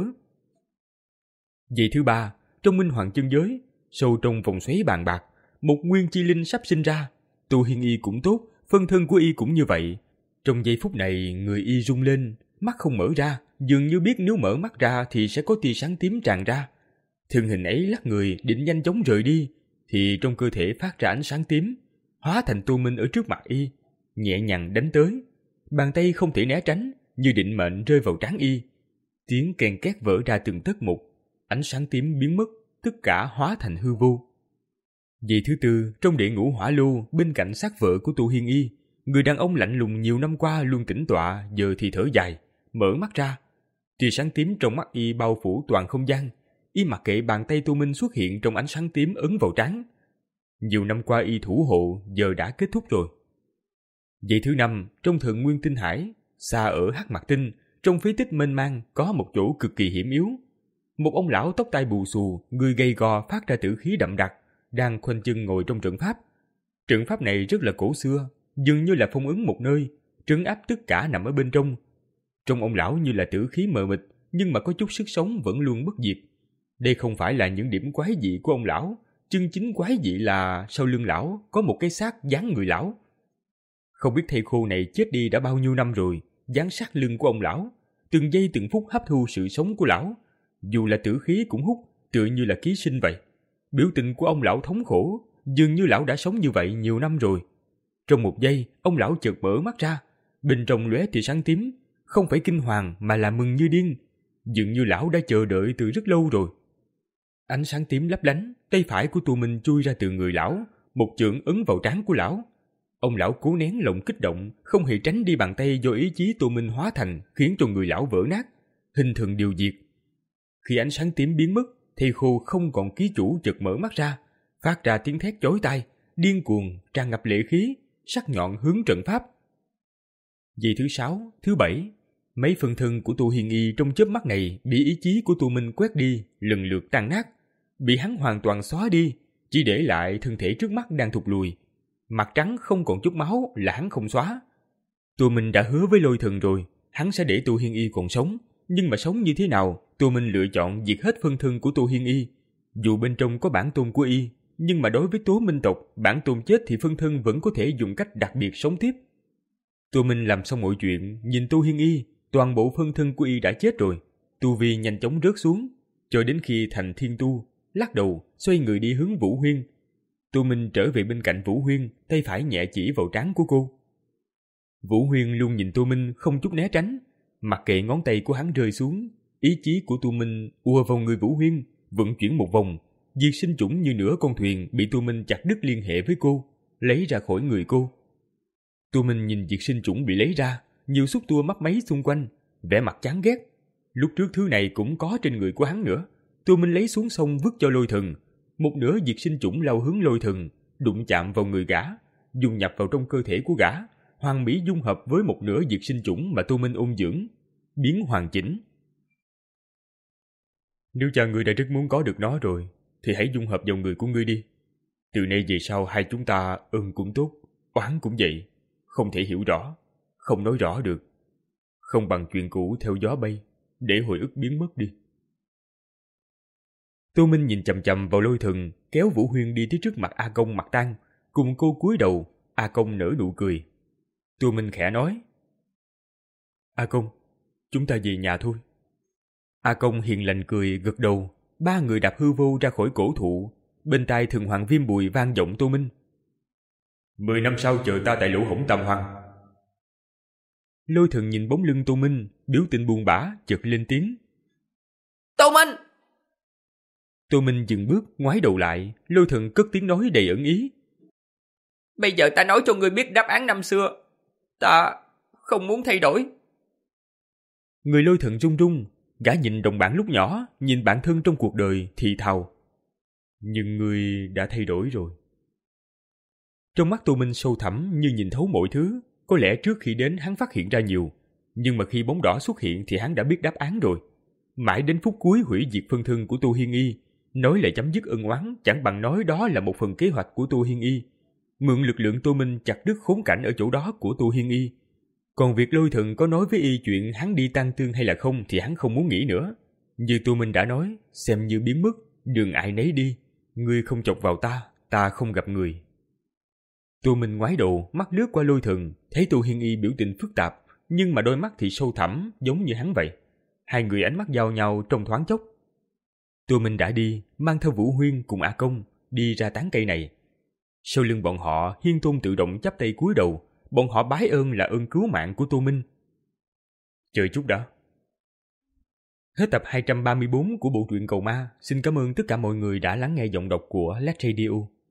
Vậy thứ ba, trong Minh Hoàng chân giới, sâu trong vòng xoáy bàn bạc, một nguyên chi linh sắp sinh ra. Tô Hiên Y cũng tốt, phân thân của y cũng như vậy. Trong giây phút này, người y rung lên, mắt không mở ra, dường như biết nếu mở mắt ra thì sẽ có tia sáng tím tràn ra. Thân hình ấy lắc người định nhanh chóng rời đi, thì trong cơ thể phát ra ánh sáng tím, hóa thành Tô Minh ở trước mặt y, nhẹ nhàng đánh tới. Bàn tay không thể né tránh, như định mệnh rơi vào trán y. Tiếng kèn két vỡ ra từng tấc một, ánh sáng tím biến mất, tất cả hóa thành hư vô. Vậy thứ tư, trong địa ngũ hỏa lô, bên cạnh xác vợ của Tô Hiên Y, người đàn ông lạnh lùng nhiều năm qua luôn tĩnh tọa, giờ thì thở dài, mở mắt ra. Tia sáng tím trong mắt y bao phủ toàn không gian. Y mặc kệ bàn tay Tô Minh xuất hiện trong ánh sáng tím ấn vào trán. Nhiều năm qua y thủ hộ, giờ đã kết thúc rồi. Vậy thứ năm, trong Thượng Nguyên Tinh Hải, xa ở Hắc Mạc Tinh, trong phế tích mênh mang có một chỗ cực kỳ hiểm yếu. Một ông lão tóc tai bù xù, người gầy gò phát ra tử khí đậm đặc, đang khoanh chân ngồi trong trận pháp. Trận pháp này rất là cổ xưa, dường như là phong ấn một nơi, trấn áp tất cả nằm ở bên trong. Trong ông lão như là tử khí mờ mịt, nhưng mà có chút sức sống vẫn luôn bất diệt. Đây không phải là những điểm quái dị của ông lão, chân chính quái dị là sau lưng lão có một cái xác dáng người lão. Không biết thầy khô này chết đi đã bao nhiêu năm rồi, dán sát lưng của ông lão, từng giây từng phút hấp thu sự sống của lão. Dù là tử khí cũng hút, tựa như là ký sinh vậy. Biểu tình của ông lão thống khổ, dường như lão đã sống như vậy nhiều năm rồi. Trong một giây, ông lão chợt mở mắt ra, bên trong lóe tia sáng tím, không phải kinh hoàng mà là mừng như điên. Dường như lão đã chờ đợi từ rất lâu rồi. Ánh sáng tím lấp lánh, tay phải của Tô Minh chui ra từ người lão, một chưởng ấn vào trán của lão. Ông lão cố nén lòng kích động, không hề tránh đi bàn tay do ý chí Tô Minh hóa thành, khiến cho người lão vỡ nát, hình thần điều diệt. Khi ánh sáng tím biến mất, thầy khô không còn ký chủ chợt mở mắt ra, phát ra tiếng thét chói tai, điên cuồng, tràn ngập lệ khí, sắc nhọn hướng trận pháp. Giây thứ sáu, thứ bảy, mấy phần thân của Tô Hiên Y trong chớp mắt này bị ý chí của Tô Minh quét đi, lần lượt tan nát, bị hắn hoàn toàn xóa đi, chỉ để lại thân thể trước mắt đang thụt lùi. Mặt trắng không còn chút máu là hắn không xóa. Tô Minh đã hứa với Lôi Thần rồi, hắn sẽ để Tô Hiên Y còn sống, nhưng mà sống như thế nào, Tô Minh lựa chọn diệt hết phân thân của Tô Hiên Y. Dù bên trong có bản tôn của y, nhưng mà đối với Tố Minh tộc, bản tôn chết thì phân thân vẫn có thể dùng cách đặc biệt sống tiếp. Tô Minh làm xong mọi chuyện, nhìn Tô Hiên Y, toàn bộ phân thân của y đã chết rồi. Tu vi nhanh chóng rớt xuống, cho đến khi thành thiên tu, lắc đầu, xoay người đi hướng Vũ Huyên. Tô Minh trở về bên cạnh Vũ Huyên, tay phải nhẹ chỉ vào trán của cô. Vũ Huyên luôn nhìn Tô Minh không chút né tránh, mặc kệ ngón tay của hắn rơi xuống, ý chí của Tô Minh ùa vào người Vũ Huyên, vận chuyển một vòng, diệt sinh chủng như nửa con thuyền bị Tô Minh chặt đứt liên hệ với cô, lấy ra khỏi người cô. Tô Minh nhìn diệt sinh chủng bị lấy ra, nhiều xúc tua mấp máy xung quanh, vẻ mặt chán ghét. Lúc trước thứ này cũng có trên người của hắn nữa. Tô Minh lấy xuống sông vứt cho Lôi Thần. Một nửa diệt sinh chủng lao hướng Lôi Thần, đụng chạm vào người gã, dung nhập vào trong cơ thể của gã, hoàn mỹ dung hợp với một nửa diệt sinh chủng mà Tô Minh ôn dưỡng, biến hoàn chỉnh. Nếu cha ngươi đã rất muốn có được nó rồi, thì hãy dung hợp vào người của ngươi đi. Từ nay về sau hai chúng ta ơn cũng tốt, oán cũng vậy, không thể hiểu rõ, không nói rõ được. Không bằng chuyện cũ theo gió bay, để hồi ức biến mất đi. Tô Minh nhìn chằm chằm vào Lôi Thần, kéo Vũ Huyên đi tới trước mặt A Công mặt tang, cùng cô cúi đầu. A Công nở nụ cười. Tô Minh khẽ nói: A Công, chúng ta về nhà thôi. A Công hiền lành cười gật đầu. Ba người đạp hư vô ra khỏi cổ thụ. Bên tai Thần Hoàng Viêm Bùi vang giọng Tô Minh: Mười năm sau chờ ta tại lỗ hổng Tam Hoàng. Lôi Thần nhìn bóng lưng Tô Minh, biểu tình buồn bã, chợt lên tiếng: Tô Minh! Tô Minh dừng bước, ngoái đầu lại. Lôi Thần cất tiếng nói đầy ẩn ý: Bây giờ ta nói cho ngươi biết đáp án năm xưa. Ta không muốn thay đổi. Người Lôi Thần run run, gã nhìn đồng bạn lúc nhỏ, nhìn bản thân trong cuộc đời, thì thào: Nhưng ngươi đã thay đổi rồi. Trong mắt Tô Minh sâu thẳm như nhìn thấu mọi thứ. Có lẽ trước khi đến hắn phát hiện ra nhiều, nhưng mà khi bóng đỏ xuất hiện thì hắn đã biết đáp án rồi. Mãi đến phút cuối hủy diệt phân thân của Tô Hiên Y, nói lại chấm dứt ân oán chẳng bằng nói đó là một phần kế hoạch của Tô Hiên Y. Mượn lực lượng Tô Minh chặt đứt khốn cảnh ở chỗ đó của Tô Hiên Y. Còn việc Lôi Thần có nói với y chuyện hắn đi tăng tương hay là không thì hắn không muốn nghĩ nữa. Như Tô Minh đã nói, xem như biến mất, đường ai nấy đi. Ngươi không chọc vào ta, ta không gặp người. Tô Minh ngoái đầu, mắt lướt qua Lôi Thần, thấy Tô Hiên Y biểu tình phức tạp, nhưng mà đôi mắt thì sâu thẳm, giống như hắn vậy. Hai người ánh mắt giao nhau trong thoáng chốc. Tô Minh đã đi, mang theo Vũ Huyên cùng A Công, đi ra tán cây này. Sau lưng bọn họ, Hiên Tôn tự động chắp tay cúi đầu, bọn họ bái ơn là ơn cứu mạng của Tô Minh. Chờ chút đã. Hết tập hai trăm ba mươi bốn của bộ truyện Cầu Ma. Xin cảm ơn tất cả mọi người đã lắng nghe giọng đọc của Led Radio.